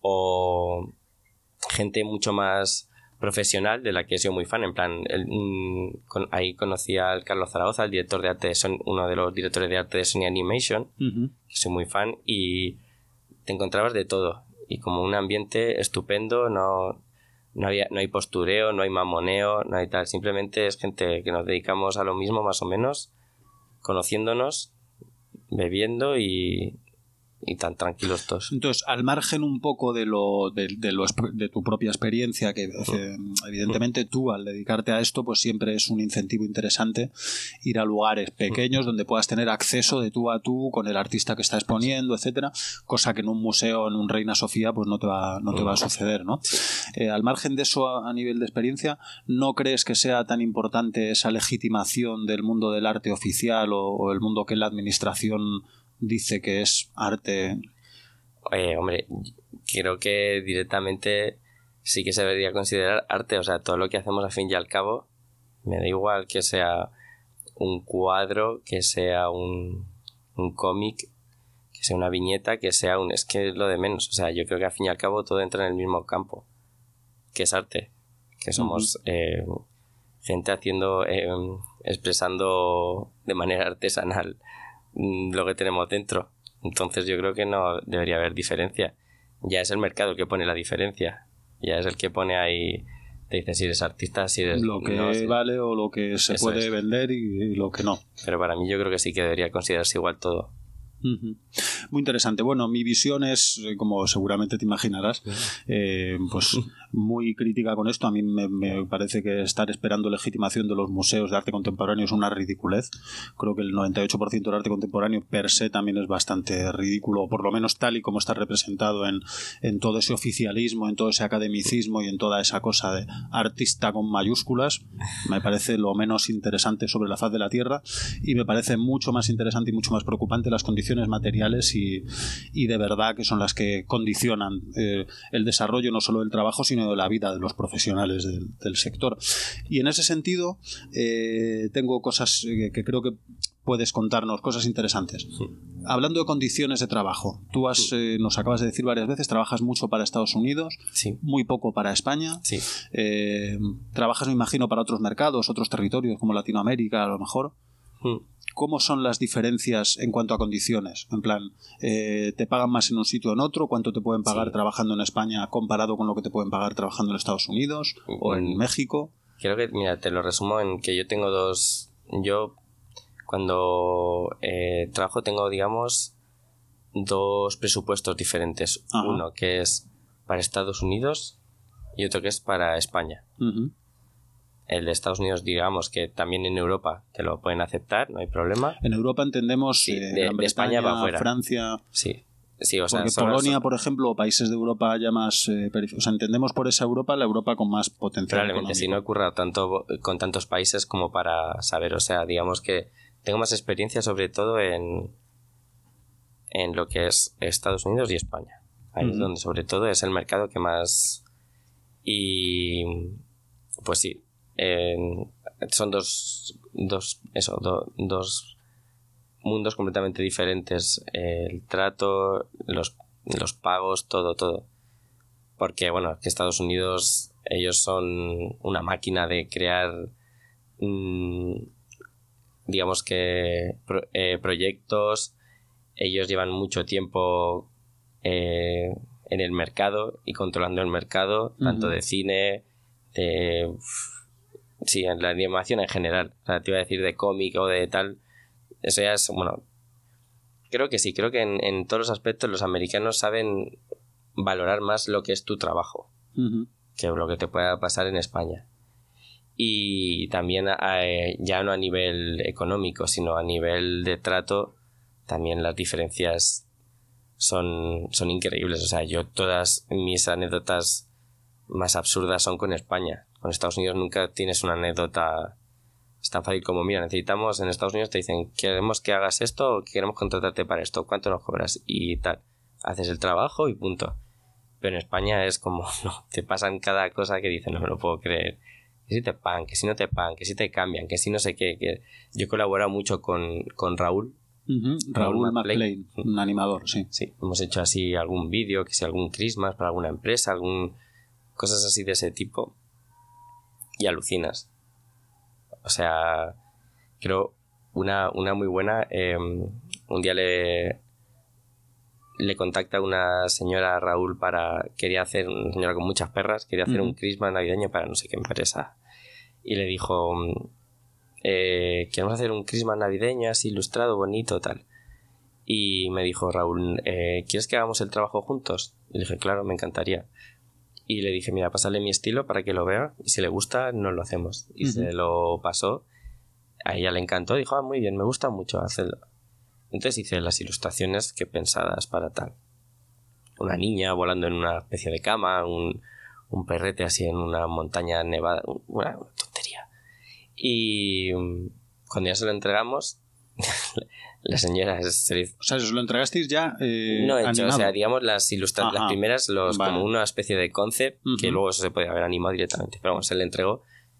o gente mucho más profesional de la que he sido muy fan, en plan, el, mm, con, ahí conocí al Carlos Zaragoza, el director de arte de Sony, uno de los directores de arte de Sony Animation, uh-huh. que soy muy fan, y te encontrabas de todo, y como un ambiente estupendo, no, no, había, no hay postureo, no hay mamoneo, no hay tal, simplemente es gente que nos dedicamos a lo mismo más o menos, conociéndonos, bebiendo y, y tan tranquilos todos. Entonces, al margen un poco de lo de, de, lo, de tu propia experiencia, que eh, evidentemente tú al dedicarte a esto, pues siempre es un incentivo interesante ir a lugares pequeños donde puedas tener acceso de tú a tú con el artista que está exponiendo, etcétera, cosa que en un museo, en un Reina Sofía, pues no te va, no te va a suceder, ¿no? Eh, al margen de eso, a, a nivel de experiencia, ¿no crees que sea tan importante esa legitimación del mundo del arte oficial o, o el mundo que la administración dice que es arte? Eh, hombre, creo que directamente sí que se debería considerar arte, o sea, todo lo que hacemos al fin y al cabo, me da igual que sea un cuadro, que sea un, un cómic, que sea una viñeta, que sea un... es que es lo de menos, o sea, yo creo que al fin y al cabo todo entra en el mismo campo, que es arte, que somos uh-huh. eh, gente haciendo, eh, expresando de manera artesanal lo que tenemos dentro. Entonces yo creo que no debería haber diferencia. Ya es el mercado el que pone la diferencia. Ya es el que pone ahí, te dice si eres artista, si eres... Lo que no, si... vale o lo que se Eso puede es. vender y, y lo que no. Pero para mí yo creo que sí que debería considerarse igual todo. Uh-huh. Muy interesante. Bueno, mi visión es, como seguramente te imaginarás, eh, pues muy crítica con esto. A mí me, me parece que estar esperando legitimación de los museos de arte contemporáneo es una ridiculez. Creo que el noventa y ocho por ciento del arte contemporáneo per se también es bastante ridículo, por lo menos tal y como está representado en, en todo ese oficialismo, en todo ese academicismo y en toda esa cosa de artista con mayúsculas. Me parece lo menos interesante sobre la faz de la tierra, y me parece mucho más interesante y mucho más preocupante las condiciones materiales y, y de verdad que son las que condicionan eh, el desarrollo no solo del trabajo sino de la vida de los profesionales del, del sector. Y en ese sentido eh, tengo cosas que, que creo que puedes contarnos, cosas interesantes. Sí. Hablando de condiciones de trabajo, tú has, eh, nos acabas de decir varias veces, trabajas mucho para Estados Unidos, sí. muy poco para España, sí. eh, trabajas, me imagino, para otros mercados, otros territorios como Latinoamérica a lo mejor. Mm. ¿Cómo son las diferencias en cuanto a condiciones? En plan, eh, ¿te pagan más en un sitio o en otro? ¿Cuánto te pueden pagar sí. trabajando en España comparado con lo que te pueden pagar trabajando en Estados Unidos o en México? Creo que, mira, te lo resumo en que yo tengo dos... Yo, cuando eh, trabajo, tengo, digamos, dos presupuestos diferentes. Ajá. Uno que es para Estados Unidos y otro que es para España. Uh-huh. El de Estados Unidos, digamos que también en Europa te lo pueden aceptar, no hay problema. En Europa entendemos sí, eh, de, Gran de España va afuera. Francia. Sí, sí, o sea, porque son, Polonia, son... por ejemplo, o países de Europa ya más, eh, perif- o sea, entendemos por esa Europa la Europa con más potencial. Probablemente económico. Si no ocurra tanto con tantos países como para saber, o sea, digamos que tengo más experiencia sobre todo en en lo que es Estados Unidos y España. Ahí uh-huh. es donde sobre todo es el mercado que más y pues sí. Eh, son dos dos eso do, dos mundos completamente diferentes, eh, el trato, los, los pagos, todo todo porque bueno, que Estados Unidos ellos son una máquina de crear mmm, digamos que pro, eh, proyectos. Ellos llevan mucho tiempo eh, en el mercado y controlando el mercado, uh-huh. tanto de cine, de sí, en la animación en general. O sea, te iba a decir de cómic o de tal. Eso ya es, bueno, creo que sí, creo que en, en todos los aspectos los americanos saben valorar más lo que es tu trabajo uh-huh. que lo que te pueda pasar en España. Y también eh, ya no a nivel económico, sino a nivel de trato, también las diferencias son, son increíbles. O sea, yo todas mis anécdotas más absurdas son con España. Con Estados Unidos nunca tienes una anécdota. Es tan fácil como, mira, necesitamos, en Estados Unidos te dicen, queremos que hagas esto o queremos contratarte para esto, ¿cuánto nos cobras? Y tal, haces el trabajo y punto. Pero en España es como, no, te pasan cada cosa que dicen, no me lo puedo creer. Que si te pagan, que si no te pagan, que si te cambian, que si no sé qué. Que... Yo he colaborado mucho con, con Raúl, Uh-huh. Raúl McLean, un animador, sí. Sí, hemos hecho así algún vídeo, que sea algún Christmas para alguna empresa, algún cosas así de ese tipo. Y alucinas. O sea, creo una, una muy buena. Eh, un día le, le contacta una señora, Raúl, para. Quería hacer, una señora con muchas perras, quería hacer uh-huh. un Christmas navideño para no sé qué empresa. Y le dijo: eh, queremos hacer un Christmas navideño así ilustrado, bonito, tal. Y me dijo Raúl: eh, ¿quieres que hagamos el trabajo juntos? Y le dije: claro, me encantaría. Y le dije: mira, pásale mi estilo para que lo vea, y si le gusta, nos lo hacemos. Y uh-huh. se lo pasó, a ella le encantó, dijo: ah, muy bien, me gusta mucho hacerlo. Entonces hice las ilustraciones que pensadas para tal. Una niña volando en una especie de cama, un, un perrete así en una montaña nevada, una, una tontería. Y cuando ya se lo entregamos, la señora se le... O sea, ¿os lo entregasteis ya eh, no hecho, animado? O sea, digamos las ilustraciones, las primeras, los vale. como una especie de concept, uh-huh. que luego eso se podía haber animado directamente. Pero bueno, se le entregó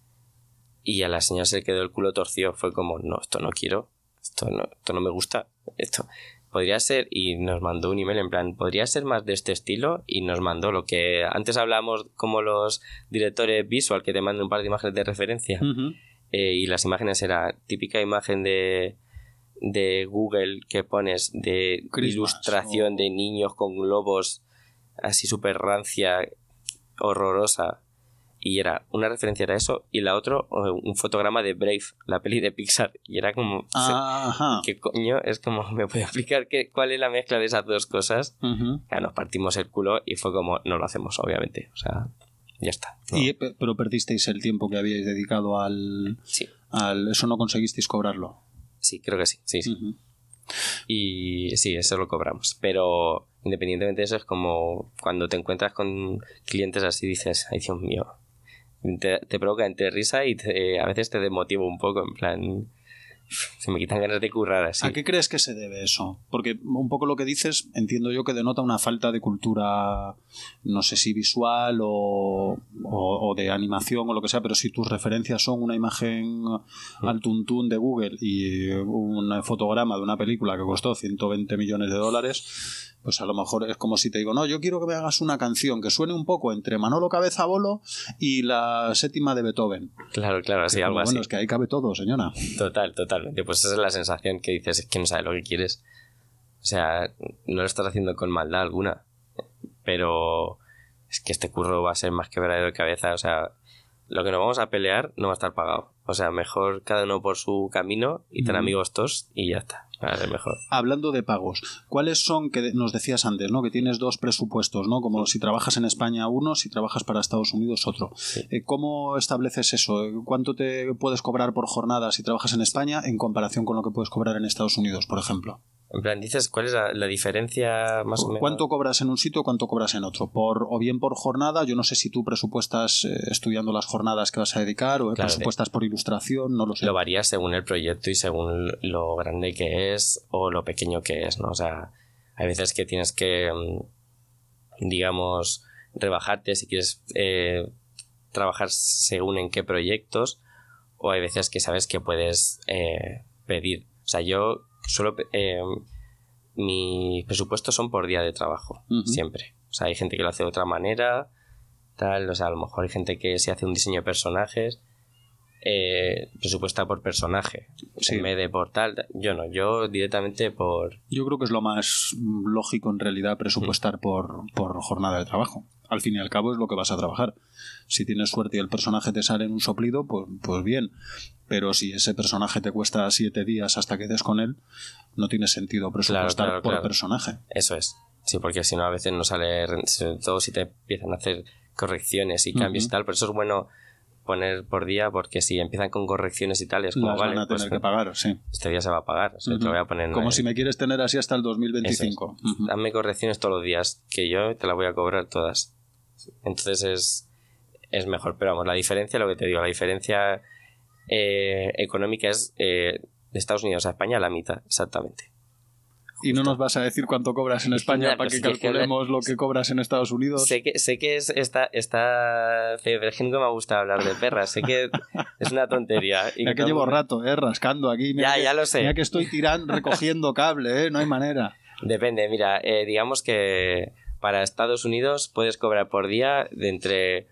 y a la señora se le quedó el culo torcido. Fue como: no, esto no quiero, esto no, esto no me gusta, esto podría ser. Y nos mandó un email en plan: podría ser más de este estilo. Y nos mandó lo que antes hablábamos como los directores visual, que te mandan un par de imágenes de referencia. Uh-huh. eh, y las imágenes era típica imagen de de Google que pones de Christmas, ilustración o... de niños con globos así súper rancia, horrorosa, y era una referencia a eso, y la otra un fotograma de Brave, la peli de Pixar, y era como Ajá. ¿qué coño? Es como, ¿me puede explicar qué, cuál es la mezcla de esas dos cosas? Uh-huh. Ya nos partimos el culo y fue como: no lo hacemos, obviamente, o sea, ya está, ¿no? Y, pero perdisteis el tiempo que habíais dedicado al, sí. al eso, no conseguisteis cobrarlo. Sí, creo que sí, sí, sí. Uh-huh. Y sí, eso lo cobramos. Pero independientemente de eso, es como cuando te encuentras con clientes así, dices: ay, Dios mío. Te, te provoca entre risa y te, a veces te desmotiva un poco, en plan... se me quitan ganas de currar así. ¿A qué crees que se debe eso? Porque un poco lo que dices, entiendo yo que denota una falta de cultura, no sé si visual o, o, o de animación o lo que sea, pero si tus referencias son una imagen mm. al tuntún de Google y un fotograma de una película que costó ciento veinte millones de dólares, pues a lo mejor es como si te digo: no, yo quiero que me hagas una canción que suene un poco entre Manolo Cabeza Bolo y la séptima de Beethoven. Claro, claro, así, algo bueno, así. Bueno, es que ahí cabe todo, señora. Total, totalmente. Pues esa es la sensación que dices: es que no sabes lo que quieres. O sea, no lo estás haciendo con maldad alguna. Pero es que este curro va a ser más quebradero de cabeza. O sea, lo que nos vamos a pelear no va a estar pagado. O sea, mejor cada uno por su camino y tener mm. amigos todos y ya está. Va a ser mejor. Hablando de pagos, ¿cuáles son, que nos decías antes, ¿no? Que tienes dos presupuestos, ¿no? Como si trabajas en España uno, si trabajas para Estados Unidos otro. Sí. Eh, ¿Cómo estableces eso? ¿Cuánto te puedes cobrar por jornada si trabajas en España en comparación con lo que puedes cobrar en Estados Unidos, por ejemplo? En plan, dices, ¿cuál es la, la diferencia más o menos? ¿Cuánto cobras en un sitio, cuánto cobras en otro? Por, o bien por jornada, yo no sé si tú presupuestas eh, estudiando las jornadas que vas a dedicar, o claro, presupuestas por ilustración, no lo sé. Lo varías según el proyecto y según lo grande que es o lo pequeño que es, ¿no? O sea, hay veces que tienes que, digamos, rebajarte si quieres eh, trabajar según en qué proyectos, o hay veces que sabes que puedes eh, pedir. O sea, yo solo eh, mis presupuestos son por día de trabajo, uh-huh. siempre. O sea, hay gente que lo hace de otra manera, tal, o sea, a lo mejor hay gente que si hace un diseño de personajes eh, presupuesta por personaje, sí. en vez de por tal. Yo no, yo directamente por... Yo creo que es lo más lógico en realidad presupuestar uh-huh. por, por jornada de trabajo. Al fin y al cabo es lo que vas a trabajar. Si tienes suerte y el personaje te sale en un soplido, pues, pues bien. Pero si ese personaje te cuesta siete días hasta que des con él, no tiene sentido presupuestar claro, claro, por claro. personaje. Eso es. Sí, porque si no a veces no sale, sobre todo si te empiezan a hacer correcciones y cambios uh-huh. y tal. Por eso es bueno poner por día, porque si empiezan con correcciones y tal, es como, las vale, van a tener pues, que pagar, sí. Este día se va a pagar, o sea, uh-huh. te lo voy a poner en como el... si me quieres tener así hasta el dos mil veinticinco. Es. Uh-huh. Dame correcciones todos los días, que yo te las voy a cobrar todas. Entonces es, es mejor. Pero vamos, la diferencia, lo que te digo, la diferencia eh, económica es eh, de Estados Unidos a España la mitad, exactamente. Y no nos vas a decir cuánto cobras en España Mira, para pues que es que calculemos que lo que cobras en Estados Unidos. Sé que, sé que es esta, esta... Pero es que nunca me gusta hablar de perras. Sé que es una tontería. Y Ya que todo- llevo rato, eh, rascando aquí. Mira Ya, que, ya lo sé. Mira que estoy tirando, recogiendo cable, eh, no hay manera. Depende, mira, eh, digamos que para Estados Unidos puedes cobrar por día de entre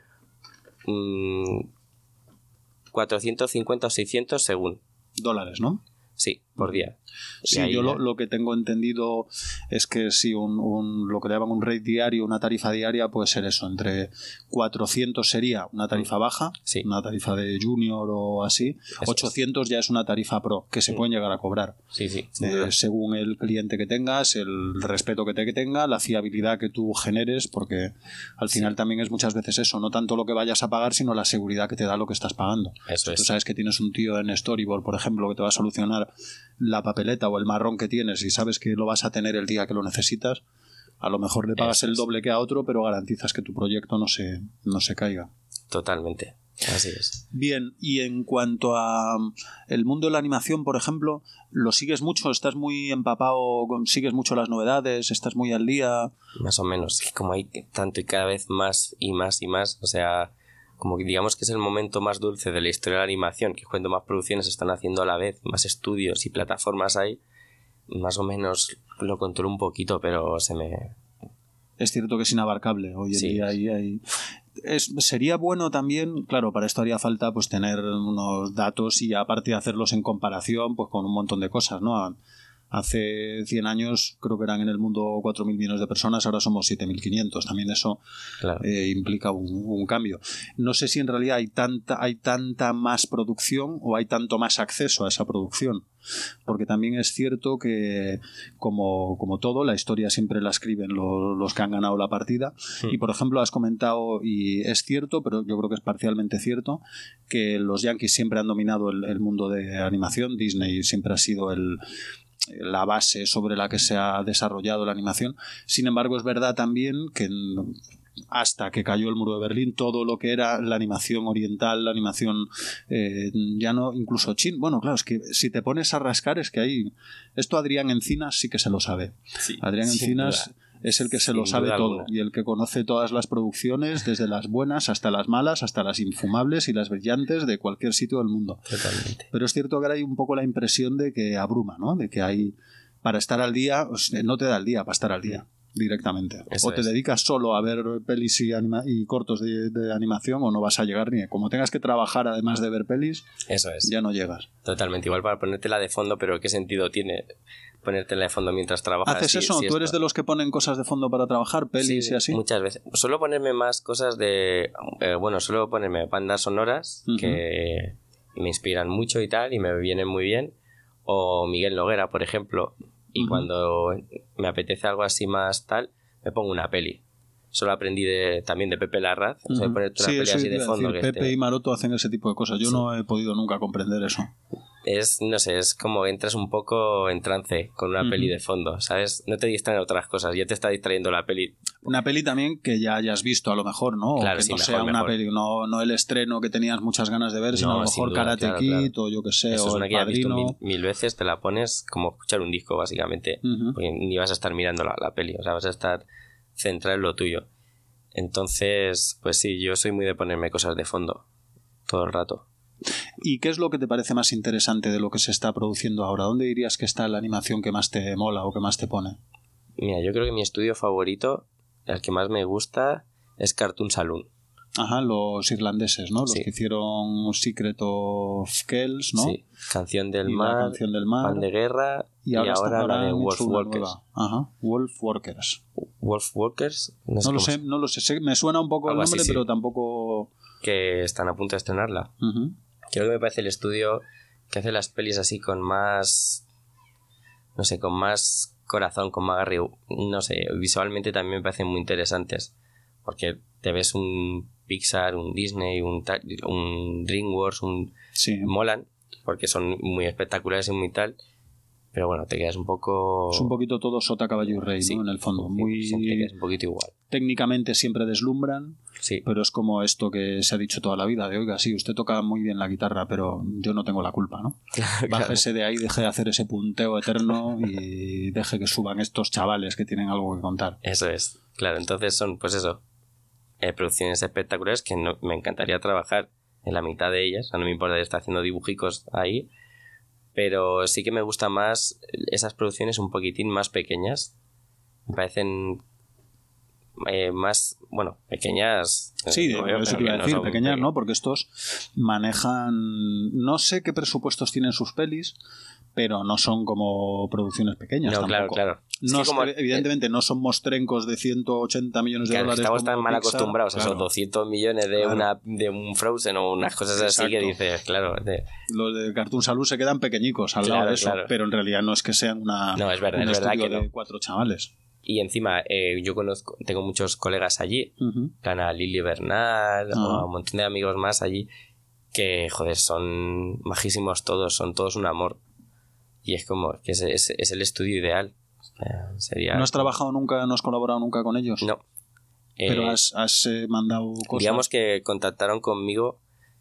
mmm, cuatrocientos cincuenta o seiscientos según. Dólares, ¿no? Sí, por día. Y Sí, ahí yo lo, ya- lo que tengo entendido es que si un, un, lo que le llaman un rate diario, una tarifa diaria, puede ser eso, entre cuatrocientos sería una tarifa baja, Sí. una tarifa de junior o así, es. ochocientos ya es una tarifa pro, que se Mm. pueden llegar a cobrar. Sí, sí. sin Eh, duda. según el cliente que tengas, el respeto que te que tenga, la fiabilidad que tú generes, porque al Sí. final también es muchas veces eso, no tanto lo que vayas a pagar, sino la seguridad que te da lo que estás pagando. Eso Tú es. sabes que tienes un tío en Storyboard, por ejemplo, que te va a solucionar la papeleta o el marrón que tienes y sabes que lo vas a tener el día que lo necesitas, a lo mejor le pagas Eso el es. doble que a otro, pero garantizas que tu proyecto no se, no se caiga. Totalmente. Así es. Bien, y en cuanto a um, el mundo de la animación, por ejemplo, ¿lo sigues mucho? ¿Estás muy empapado? con- ¿Sigues mucho las novedades? ¿Estás muy al día? Más o menos. Es que como hay tanto y cada vez más y más y más, o sea, como que digamos que es el momento más dulce de la historia de la animación, que cuando más producciones se están haciendo a la vez, más estudios y plataformas hay, más o menos lo controlo un poquito, pero se me... Es cierto que es inabarcable. Hoy en Sí. día hay... hay- Es, sería bueno también, claro, para esto haría falta pues tener unos datos y aparte de hacerlos en comparación pues con un montón de cosas, ¿no? A- Hace cien años creo que eran en el mundo cuatro mil millones de personas, ahora somos siete mil quinientos. También eso Claro. eh, implica un, un cambio. No sé si en realidad hay tanta, hay tanta más producción o hay tanto más acceso a esa producción. Porque también es cierto que, como, como todo, la historia siempre la escriben lo- los que han ganado la partida. Sí. Y, por ejemplo, has comentado, y es cierto, pero yo creo que es parcialmente cierto, que los Yankees siempre han dominado el, el mundo de animación. Disney siempre ha sido el, la base sobre la que se ha desarrollado la animación. Sin embargo, es verdad también que hasta que cayó el muro de Berlín, todo lo que era la animación oriental, la animación eh, ya no, incluso chin, bueno, claro, es que si te pones a rascar es que hay, esto Adrián Encinas sí que se lo sabe. Sí, Adrián sin Encinas duda. es el que se Sin lo sabe duda todo alguna. y el que conoce todas las producciones, desde las buenas hasta las malas, hasta las infumables y las brillantes de cualquier sitio del mundo. Totalmente. Pero es cierto que ahora hay un poco la impresión de que abruma, ¿no? De que hay, para estar al día, pues, no te da el día para estar al día directamente. Eso o te es. dedicas solo a ver pelis y, anima- y cortos de, de animación o no vas a llegar ni... Como tengas que trabajar además de ver pelis, Eso es. ya no llegas. Totalmente. Igual para ponértela de fondo, pero ¿qué sentido tiene ponértela de fondo mientras trabajas? ¿Haces Si- eso? si ¿Tú eres esto- de los que ponen cosas de fondo para trabajar, pelis Sí, y así? muchas veces. Suelo ponerme más cosas de... eh, bueno, suelo ponerme bandas sonoras Ujú. que me inspiran mucho y tal, y me vienen muy bien. O Miguel Noguera, por ejemplo. Y Ujú. cuando me apetece algo así más tal, me pongo una peli. Solo aprendí de, también de Pepe Larraz. O sea, Ujú. ponerte una Sí, peli eso así iba de a fondo. decir, que Pepe esté- y Maroto hacen ese tipo de cosas. Yo Sí. no he podido nunca comprender eso. Es, no sé, es como entras un poco en trance con una Ujú. peli de fondo, ¿sabes? No te distraen otras cosas, ya te está distrayendo la peli. Una peli también que ya hayas visto a lo mejor, ¿no? Claro, o que sí, no mejor, sea una mejor. peli, no, no el estreno que tenías muchas ganas de ver, sino No, a lo sin mejor duda, Karate claro, Kid claro. o yo que sé, Eso es o una El que ya has visto Padrino. mil, mil veces, te la pones como escuchar un disco, básicamente. Ujú. Porque ni vas a estar mirando la, la peli, o sea, vas a estar centrado en lo tuyo. Entonces, pues sí, yo soy muy de ponerme cosas de fondo todo el rato. ¿Y qué es lo que te parece más interesante de lo que se está produciendo ahora? ¿Dónde dirías que está la animación que más te mola o que más te pone? Mira, yo creo que mi estudio favorito, el que más me gusta, es Cartoon Saloon. Ajá, los irlandeses, ¿no? Los Sí. que hicieron Secret of Kells, ¿no? Sí, Canción del Y la Mar, Canción del Mar. Pan de Guerra y, Y ahora, ahora, está- la de han Wolf hecho una Walkers. nueva. Ajá, Wolf Walkers. Wolf Walkers, no, sé No lo cómo sé, se- no lo sé. sé- Me suena un poco el Algo así, nombre, sí. pero tampoco... que están a punto de estrenarla. Ujú. Creo que me parece el estudio que hace las pelis así con más, no sé, con más corazón, con más agarre. No sé, visualmente también me parecen muy interesantes. Porque te ves un Pixar, un Disney, un, ta- un DreamWorks, un... Sí. molan, porque son muy espectaculares y muy tal. Pero bueno, te quedas un poco... Es un poquito todo sota, caballo y rey, sí, ¿no? En el fondo. Muy... Siempre te quedas un poquito igual. Técnicamente siempre deslumbran, sí. pero es como esto que se ha dicho toda la vida, de oiga, sí, usted toca muy bien la guitarra, pero yo no tengo la culpa, ¿no? Claro, Bájese claro. de ahí, deje de hacer ese punteo eterno y deje que suban estos chavales que tienen algo que contar. Eso es, claro, entonces son, pues eso, eh, producciones espectaculares que no, me encantaría trabajar en la mitad de ellas, o sea, no me importa estar haciendo dibujicos ahí, pero sí que me gustan más esas producciones un poquitín más pequeñas, me parecen eh, más, bueno, pequeñas. Sí, no, eso te iba a decir, no pequeñas, ¿no? Porque estos manejan, no sé qué presupuestos tienen sus pelis, pero no son como producciones pequeñas. No, tampoco. claro, claro. No, es que como, evidentemente no son mostrencos de ciento ochenta millones de claro, dólares. Estamos tan mal Pixar, acostumbrados claro. a esos doscientos millones de, Claro. una, de un Frozen o unas cosas así. Exacto. Que dices, claro. De... Los de Cartoon Salud se quedan pequeñicos al Claro, lado de eso, claro. pero en realidad no es que sean una, No, es verdad, un es verdad estudio que de no. cuatro chavales. Y encima, eh, yo conozco, tengo muchos colegas allí, Uh-huh. a Lili Bernal, Ah. o a un montón de amigos más allí, que, joder, son majísimos todos, son todos un amor. Y es como, que es, es, es el estudio ideal. Eh, sería... ¿No has trabajado nunca, no has colaborado nunca con ellos? No. Pero Eh, has, has eh, mandado cosas. Digamos que contactaron conmigo,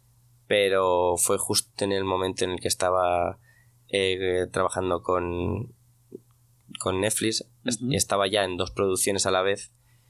pero fue justo en el momento en el que estaba eh, trabajando con, con Netflix. Uh-huh. Estaba ya en dos producciones a la vez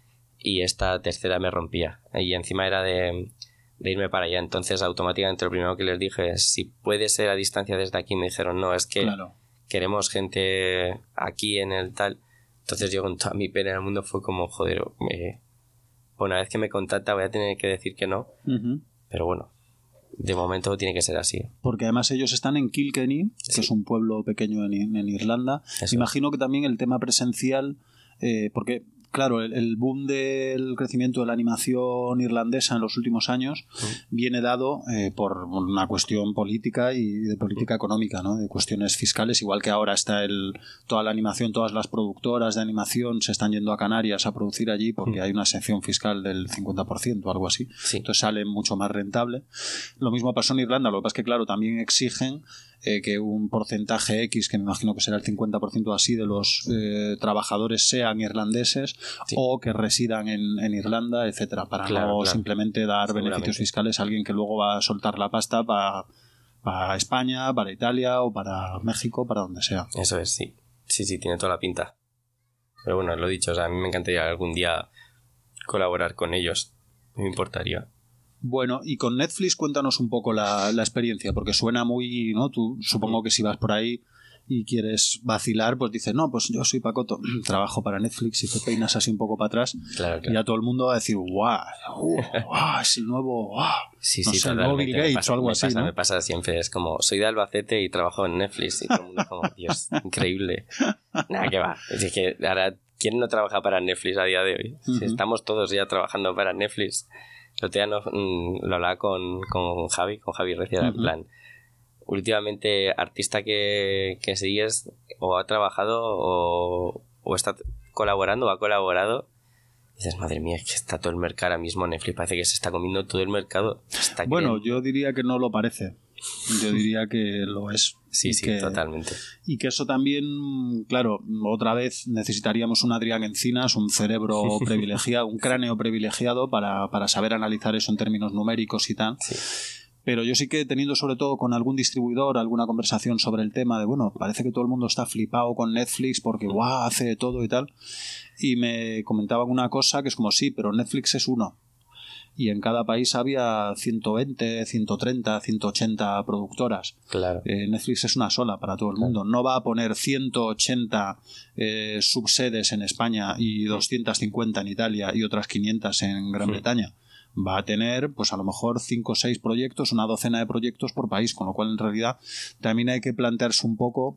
y esta tercera me rompía. Y encima era de, de irme para allá. Entonces automáticamente lo primero que les dije es si puede ser a distancia desde aquí. Me dijeron no, es que Claro. queremos gente aquí en el tal. Entonces yo con toda mi pena en el mundo fue como joder, eh, una vez que me contacta voy a tener que decir que no. Uh-huh. Pero bueno, de momento tiene que ser así. Porque además ellos están en Kilkenny, que Sí. es un pueblo pequeño en, en Irlanda. Eso. Imagino que también el tema presencial, eh, porque claro, el, el boom del crecimiento de la animación irlandesa en los últimos años Mm. viene dado eh, por una cuestión política y de política económica, ¿no? De cuestiones fiscales, igual que ahora está el, toda la animación, todas las productoras de animación se están yendo a Canarias a producir allí porque Mm. hay una sección fiscal del cincuenta por ciento o algo así. Sí. Entonces sale mucho más rentable. Lo mismo pasó en Irlanda, lo que pasa es que claro, también exigen eh, que un porcentaje X, que me imagino que será el cincuenta por ciento así, de los eh, trabajadores sean irlandeses Sí. o que residan en, en Irlanda, etcétera, para Claro, no claro. simplemente dar Seguramente. beneficios fiscales a alguien que luego va a soltar la pasta para, para España, para Italia o para México, para donde sea. Eso es, sí. Sí, sí, tiene toda la pinta. Pero bueno, lo dicho, o sea, a mí me encantaría algún día colaborar con ellos. No me importaría. Bueno, y con Netflix cuéntanos un poco la, la experiencia, porque suena muy, ¿no? Tú supongo que si vas por ahí y quieres vacilar, pues dices, no, pues yo soy Pacoto, trabajo para Netflix y te peinas así un poco para atrás Claro, y claro. ya todo el mundo va a decir, guau, guau, es el nuevo, guau. Sí, no sí, sé, el nuevo totalmente. Bill Me Gates pasa, o algo me así, pasa, ¿no? me pasa siempre. Es como, soy de Albacete y trabajo en Netflix. Y todo el mundo es como, Dios, increíble. Nada, que va. Es que ahora, ¿quién no trabaja para Netflix a día de hoy? Si Ujú. estamos todos ya trabajando para Netflix. El otro día no, mm, lo hablaba con, con Javi, con Javi Recia, en Ujú. plan, últimamente artista que, que sigues o ha trabajado o, o está colaborando o ha colaborado. Dices, madre mía, es que está todo el mercado ahora mismo. Netflix parece que se está comiendo todo el mercado. Está Bueno, queriendo- yo diría que no lo parece. Yo diría que lo es. Sí, Y sí, que- totalmente. Y que eso también, claro, otra vez necesitaríamos un Adrián Encinas, un cerebro privilegiado, un cráneo privilegiado para, para saber analizar eso en términos numéricos y tal. Sí. Pero yo sí que teniendo sobre todo con algún distribuidor alguna conversación sobre el tema de, bueno, parece que todo el mundo está flipado con Netflix porque, guau, hace de todo y tal. Y me comentaban una cosa que es como, sí, pero Netflix es uno. Y en cada país había ciento veinte, ciento treinta, ciento ochenta productoras. Claro. Eh, Netflix es una sola para todo el mundo. No va a poner ciento ochenta eh, subsedes en España y doscientas cincuenta en Italia y otras quinientas en Gran Sí. Bretaña. Va a tener, pues a lo mejor cinco o seis proyectos, una docena de proyectos por país, con lo cual en realidad también hay que plantearse un poco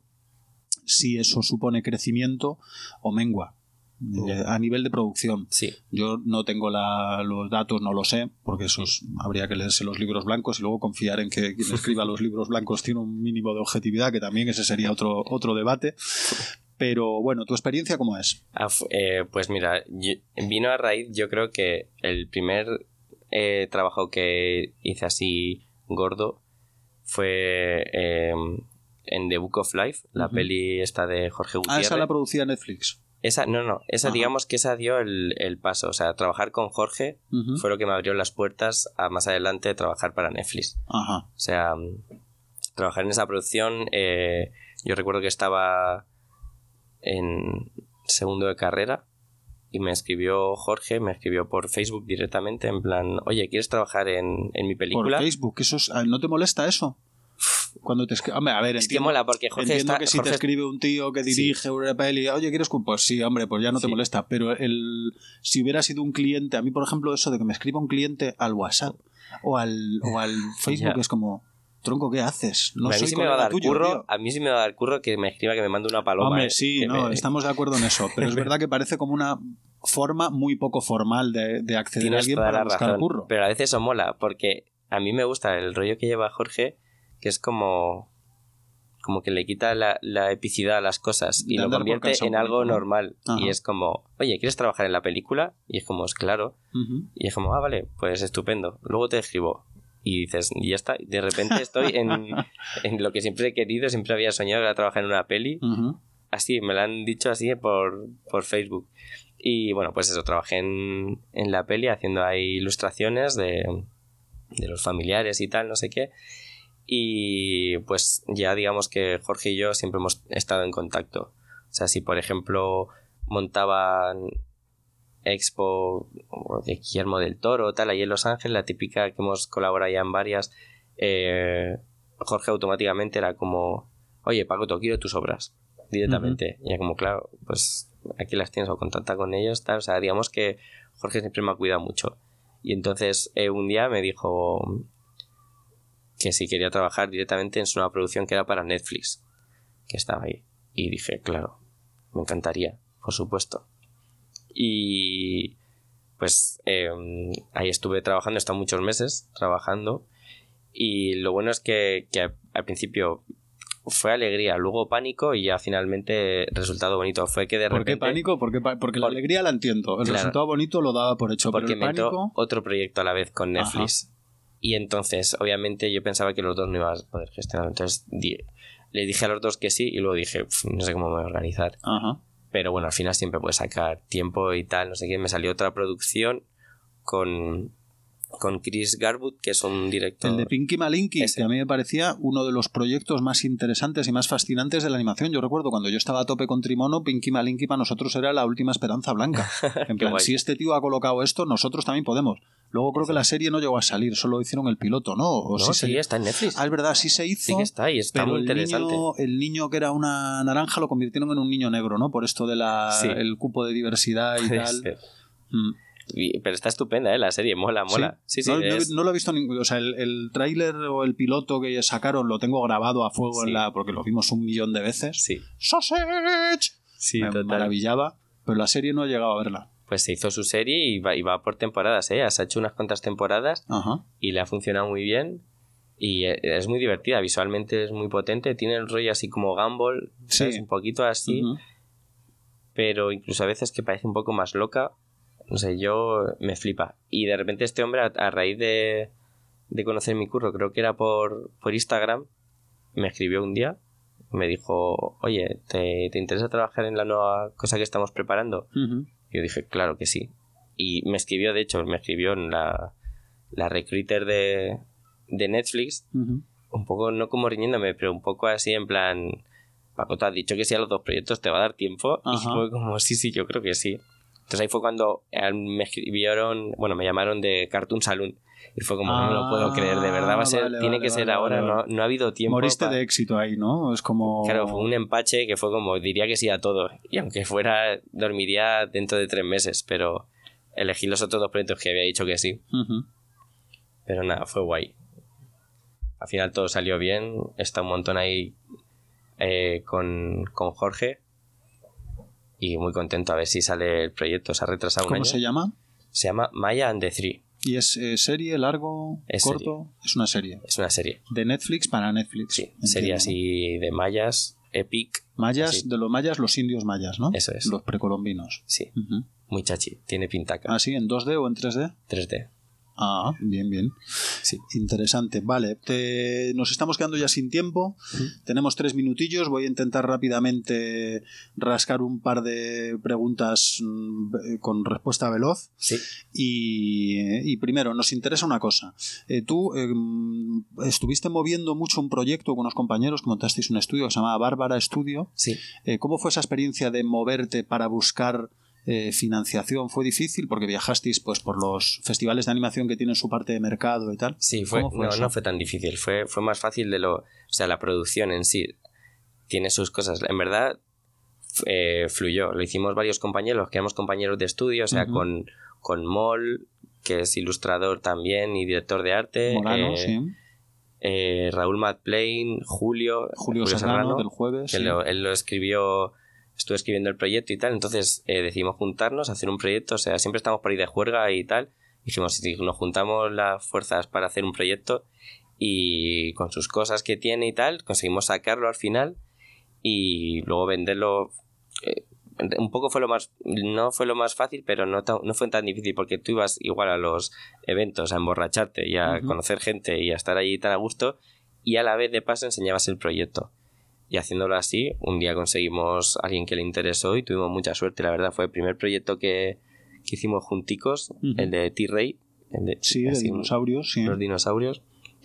si eso supone crecimiento o mengua. Eh, a nivel de producción. Sí, Yo no tengo la, los datos, no lo sé, porque esos habría que leerse los libros blancos y luego confiar en que quien escriba los libros blancos tiene un mínimo de objetividad, que también ese sería otro, otro debate. Pero bueno, ¿tu experiencia cómo es? Ah, fu- eh, pues mira, yo- vino a raíz, yo creo que el primer eh, trabajo que hice así gordo fue eh, en The Book of Life, la uh-huh. peli esta de Jorge Gutiérrez. Ah, esa la producía Netflix. Esa, no, no, esa Ajá. digamos que esa dio el, el paso, o sea, trabajar con Jorge uh-huh. fue lo que me abrió las puertas a más adelante trabajar para Netflix. Ajá. O sea, trabajar en esa producción, eh, yo recuerdo que estaba en segundo de carrera y me escribió Jorge, me escribió por Facebook directamente en plan, oye, ¿quieres trabajar en, en mi película? Por Facebook, eso es, ¿no te molesta eso? Cuando te escribe, hombre, a ver, es entiendo, que mola porque Jorge entiendo está, que si Jorge... te escribe un tío que dirige sí. una peli, oye, ¿quieres? Pues sí, hombre, pues ya no te sí. molesta, pero el si hubiera sido un cliente, a mí por ejemplo eso de que me escriba un cliente al WhatsApp o al, o al Facebook yeah. es como, tronco, ¿qué haces? No a soy mí sí me va a dar tuyo, curro, tío. a mí sí me va a dar curro que me escriba, que me mande una paloma. Hombre, eh, sí, no, me... estamos de acuerdo en eso, pero es verdad que parece como una forma muy poco formal de, de acceder Tienes a alguien para buscar razón, curro. Pero a veces eso mola, porque a mí me gusta el rollo que lleva Jorge, que es como como que le quita la, la epicidad a las cosas y lo convierte en algo bonito, normal. Ajá. Y es como, oye, ¿quieres trabajar en la película? Y es como, es claro. Uh-huh. Y es como, ah, vale, pues estupendo. Luego te escribo. Y dices, y ya está. De repente estoy en, en lo que siempre he querido, siempre había soñado, que era trabajar en una peli. Uh-huh. Así, me lo han dicho así por, por Facebook. Y bueno, pues eso, trabajé en, en la peli haciendo ahí ilustraciones de, de los familiares y tal, no sé qué. Y pues ya digamos que Jorge y yo siempre hemos estado en contacto. O sea, si por ejemplo montaban expo de Guillermo del Toro o tal, ahí en Los Ángeles, la típica que hemos colaborado ya en varias, eh, Jorge automáticamente era como, oye Paco, te quiero tus obras directamente. Uh-huh. Y ya como, claro, pues aquí las tienes o contacta con ellos, tal. O sea, digamos que Jorge siempre me ha cuidado mucho. Y entonces eh, un día me dijo que si quería trabajar directamente en su nueva producción que era para Netflix, que estaba ahí. Y dije, claro, me encantaría, por supuesto. Y pues eh, ahí estuve trabajando, he estado muchos meses trabajando, y lo bueno es que, que al principio fue alegría, luego pánico, y ya finalmente resultado bonito. Fue que de ¿Por repente... qué pánico? Porque, porque la alegría la entiendo, el claro, resultado bonito lo daba por hecho, porque pero el pánico... otro proyecto a la vez con Netflix. Ajá. Y entonces, obviamente, yo pensaba que los dos no iban a poder gestionar. Entonces, di- le dije a los dos que sí y luego dije, no sé cómo me voy a organizar. Ajá. Pero bueno, al final siempre puedes sacar tiempo y tal, no sé qué. Me salió otra producción con, con Chris Garwood, que es un director... El de Pinky Malinky, ese. Que a mí me parecía uno de los proyectos más interesantes y más fascinantes de la animación. Yo recuerdo cuando yo estaba a tope con Trimono, Pinky Malinky para nosotros era la última esperanza blanca. En plan, si este tío ha colocado esto, nosotros también podemos. Luego creo que la serie no llegó a salir, solo hicieron el piloto, ¿no? O no, sí, sí, se... está en Netflix. Ah, es verdad, sí se hizo. Sí que está y está pero muy el interesante. Niño, el niño que era una naranja lo convirtieron en un niño negro, ¿no? Por esto de la sí. el cupo de diversidad y Puede tal. Ser. Mm. Y, pero está estupenda, ¿eh? La serie, mola, mola. Sí, sí, no, sí, es... no, no lo he visto ningún... O sea, el, el tráiler o el piloto que sacaron lo tengo grabado a fuego sí. en la... porque lo vimos un millón de veces. Sí. ¡Sausage! Sí, me total. maravillaba, pero la serie no he llegado a verla. Pues se hizo su serie y va, y va por temporadas, ¿eh? Se ha hecho unas cuantas temporadas. Ajá. Y le ha funcionado muy bien. Y es muy divertida, visualmente es muy potente. Tiene el rollo así como Gumball, ¿sabes? Sí. Un poquito así. Uh-huh. Pero incluso a veces que parece un poco más loca. No sé, yo me flipa. Y de repente este hombre, a, a raíz de, de conocer mi curro, creo que era por, por Instagram, me escribió un día. Me dijo, oye, ¿te, ¿te interesa trabajar en la nueva cosa que estamos preparando? Uh-huh. Yo dije, claro que sí. Y me escribió, de hecho, me escribió en la, la recruiter de, de Netflix, uh-huh. un poco, no como riñéndome, pero un poco así en plan, Paco, te has dicho que sí a los dos proyectos, ¿te va a dar tiempo? Ajá. Y fue como, sí, sí, yo creo que sí. Entonces ahí fue cuando me escribieron, bueno, me llamaron de Cartoon Saloon. Y fue como, ah, no me lo puedo creer, de verdad va a ser, vale, tiene vale, que ser vale, ahora, vale. No, no ha habido tiempo. Moriste para... de éxito ahí, ¿no? Es como... Claro, fue un empache que fue como, diría que sí a todo. Y aunque fuera, dormiría dentro de tres meses, pero elegí los otros dos proyectos que había dicho que sí. Uh-huh. Pero nada, fue guay. Al final todo salió bien, está un montón ahí eh, con, con Jorge. Y muy contento a ver si sale el proyecto, se ha retrasado un año. ¿Cómo se llama? Se llama Maya and the Three. ¿Y es eh, serie, largo, es corto? Serie. Es una serie. Es una serie. De Netflix para Netflix. Sí, entiendo. Serie así de mayas, epic. Mayas, así. De los mayas, los indios mayas, ¿no? Eso es. Los precolombinos. Sí, uh-huh. Muy chachi, tiene pintaca. ¿Ah, sí? ¿En dos D o en tres D? tres D. Ah, bien, bien. Sí. Interesante. Vale, te... nos estamos quedando ya sin tiempo. ¿Sí? Tenemos tres minutillos. Voy a intentar rápidamente rascar un par de preguntas con respuesta veloz. Sí. Y, y primero, nos interesa una cosa. Eh, tú eh, estuviste moviendo mucho un proyecto con unos compañeros que montasteis un estudio que se llamaba Bárbara Studio. Sí. Eh, ¿Cómo fue esa experiencia de moverte para buscar Eh, financiación? ¿Fue difícil porque viajasteis pues por los festivales de animación que tienen su parte de mercado y tal? Sí, fue, fue no, eso? no fue tan difícil, fue, fue más fácil de lo... O sea, la producción en sí tiene sus cosas. En verdad, eh, fluyó. Lo hicimos varios compañeros, que éramos compañeros de estudio, o sea, uh-huh. con, con Mol, que es ilustrador también y director de arte. Morano, eh, sí. Eh, Raúl Madplain, Julio, Julio, Julio Serrano, Serrano, del Jueves. que sí. lo, él lo escribió... Estuve escribiendo el proyecto y tal, entonces eh, decidimos juntarnos, hacer un proyecto, o sea, siempre estamos por ahí de juerga y tal, dijimos, si nos juntamos las fuerzas para hacer un proyecto y con sus cosas que tiene y tal, conseguimos sacarlo al final y luego venderlo, eh, un poco fue lo más, no fue lo más fácil, pero no, ta- no fue tan difícil porque tú ibas igual a los eventos a emborracharte y a uh-huh. conocer gente y a estar allí tan a gusto y a la vez de paso enseñabas el proyecto. Y haciéndolo así, un día conseguimos a alguien que le interesó y tuvimos mucha suerte. La verdad, fue el primer proyecto que, que hicimos junticos, uh-huh. el de T-Ray. El de, sí, de dinosaurios, sí. Los dinosaurios.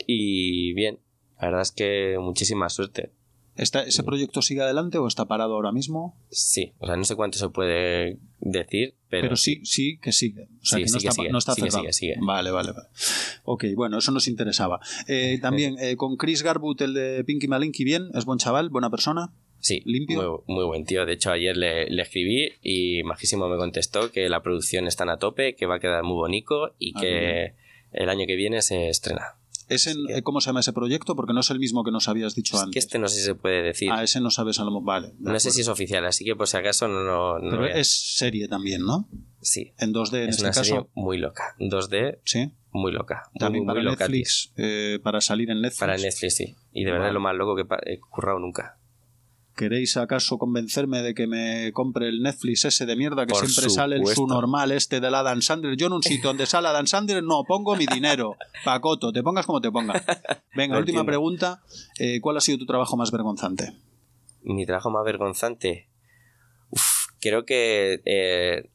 Y bien, la verdad es que muchísima suerte. ¿Está, ¿Ese proyecto sigue adelante o está parado ahora mismo? Sí, o sea, no sé cuánto se puede decir, pero... Pero sí, sí que sigue. O sea, sí, que no, sí está, que sigue, no está sí cerrado. Que sigue, sigue. Vale, vale, vale. Ok, bueno, eso nos interesaba. Eh, también, eh, con Chris Garbutt, el de Pinky Malinky, bien, es buen chaval, buena persona. Sí, limpio. Muy, muy buen tío. De hecho, ayer le, le escribí y majísimo me contestó que la producción está a tope, que va a quedar muy bonito y ah, que el año que viene se estrena. ¿Es en, ¿Cómo se llama ese proyecto? Porque no es el mismo que nos habías dicho es antes. Que este no sé si se puede decir. Ah, ese no sabes a lo Vale. No sé si es oficial, así que por si acaso no... no, no Pero a... es serie también, ¿no? Sí. En dos D en es este una caso. Serie muy loca. dos D. Sí. Muy loca. También muy, para muy Netflix. Eh, para salir en Netflix. Para Netflix, sí. Y de verdad vale. Es lo más loco que he currado nunca. ¿Queréis acaso convencerme de que me compre el Netflix ese de mierda que Por siempre supuesto. sale el su normal este del Adam Sandler? Yo en un sitio donde sale Adam Sandler no pongo mi dinero. Pacoto, te pongas como te pongas. Venga, no última entiendo. pregunta. Eh, ¿Cuál ha sido tu trabajo más vergonzante? Mi trabajo más vergonzante. Uf, creo que eh,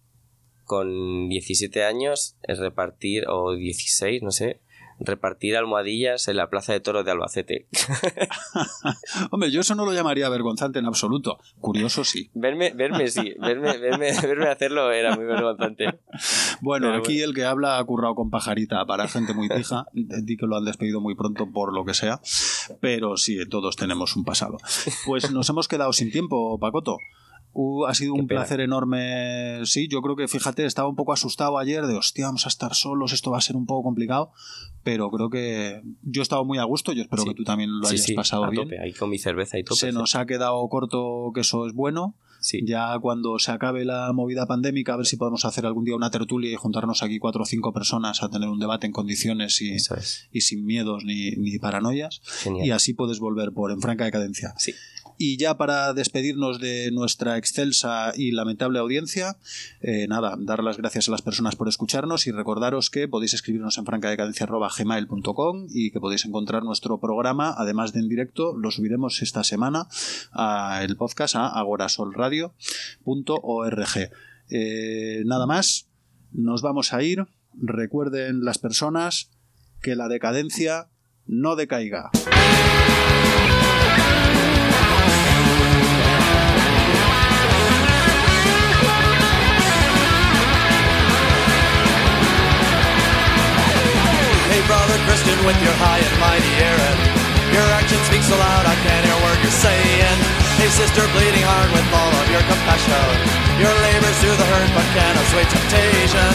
con diecisiete años es repartir, o dieciséis, no sé, repartir almohadillas en la Plaza de Toros de Albacete. Hombre, yo eso no lo llamaría vergonzante en absoluto. Curioso sí. Verme, verme sí, verme, verme, verme hacerlo era muy vergonzante. Bueno, Pero aquí bueno. el que habla ha currado con pajarita para gente muy pija. Di que lo han despedido muy pronto por lo que sea. Pero sí, todos tenemos un pasado. Pues nos hemos quedado sin tiempo, Pacoto. Uh, ha sido Qué un pena. placer enorme. Sí, yo creo que, fíjate, estaba un poco asustado ayer de, hostia, vamos a estar solos, esto va a ser un poco complicado, pero creo que yo he estado muy a gusto, yo espero Sí. que tú también lo Sí, hayas sí, pasado a bien. tope, ahí con mi cerveza y tope. Se nos ha quedado corto, que eso es bueno. Sí. Ya cuando se acabe la movida pandémica, a ver si podemos hacer algún día una tertulia y juntarnos aquí cuatro o cinco personas a tener un debate en condiciones y, Eso es. y sin miedos ni, ni paranoias. Genial. Y así puedes volver por En Franca Decadencia. Sí. Y ya para despedirnos de nuestra excelsa y lamentable audiencia, eh, nada, dar las gracias a las personas por escucharnos y recordaros que podéis escribirnos en francadecadencia arroba gmail punto com y que podéis encontrar nuestro programa, además de en directo, lo subiremos esta semana a el podcast a agorasolradio punto org. Eh, nada más, nos vamos a ir. Recuerden las personas que la decadencia no decaiga. Hey brother Christian with your high and mighty Aaron, your action speaks so loud I can't hear a word you're saying. Hey sister bleeding heart with all of your compassion, your labors through the hurt but can't assuage temptation.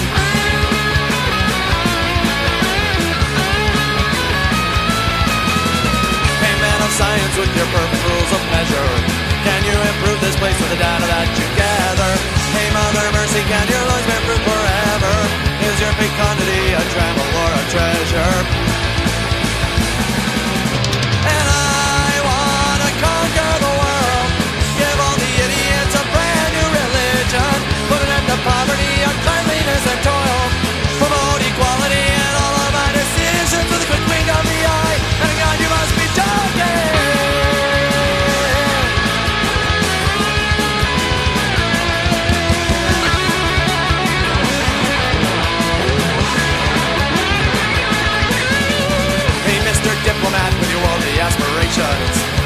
Hey man of science with your perfect rules of measure, can you improve this place with the data that you gather? Hey mother mercy, can your lungs be improved forever? Is your fecundity a tremble or a treasure? And I wanna conquer the world, give all the idiots a brand new religion, put an end to poverty, uncleanliness and toil, promote equality and all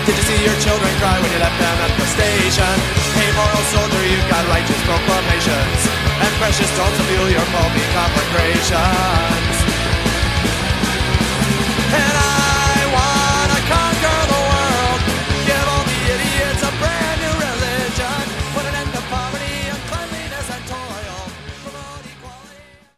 Did you see your children cry when you left them at the station? Hey, moral soldier, you've got righteous proclamations and precious stones to fuel your pulpy conflagration.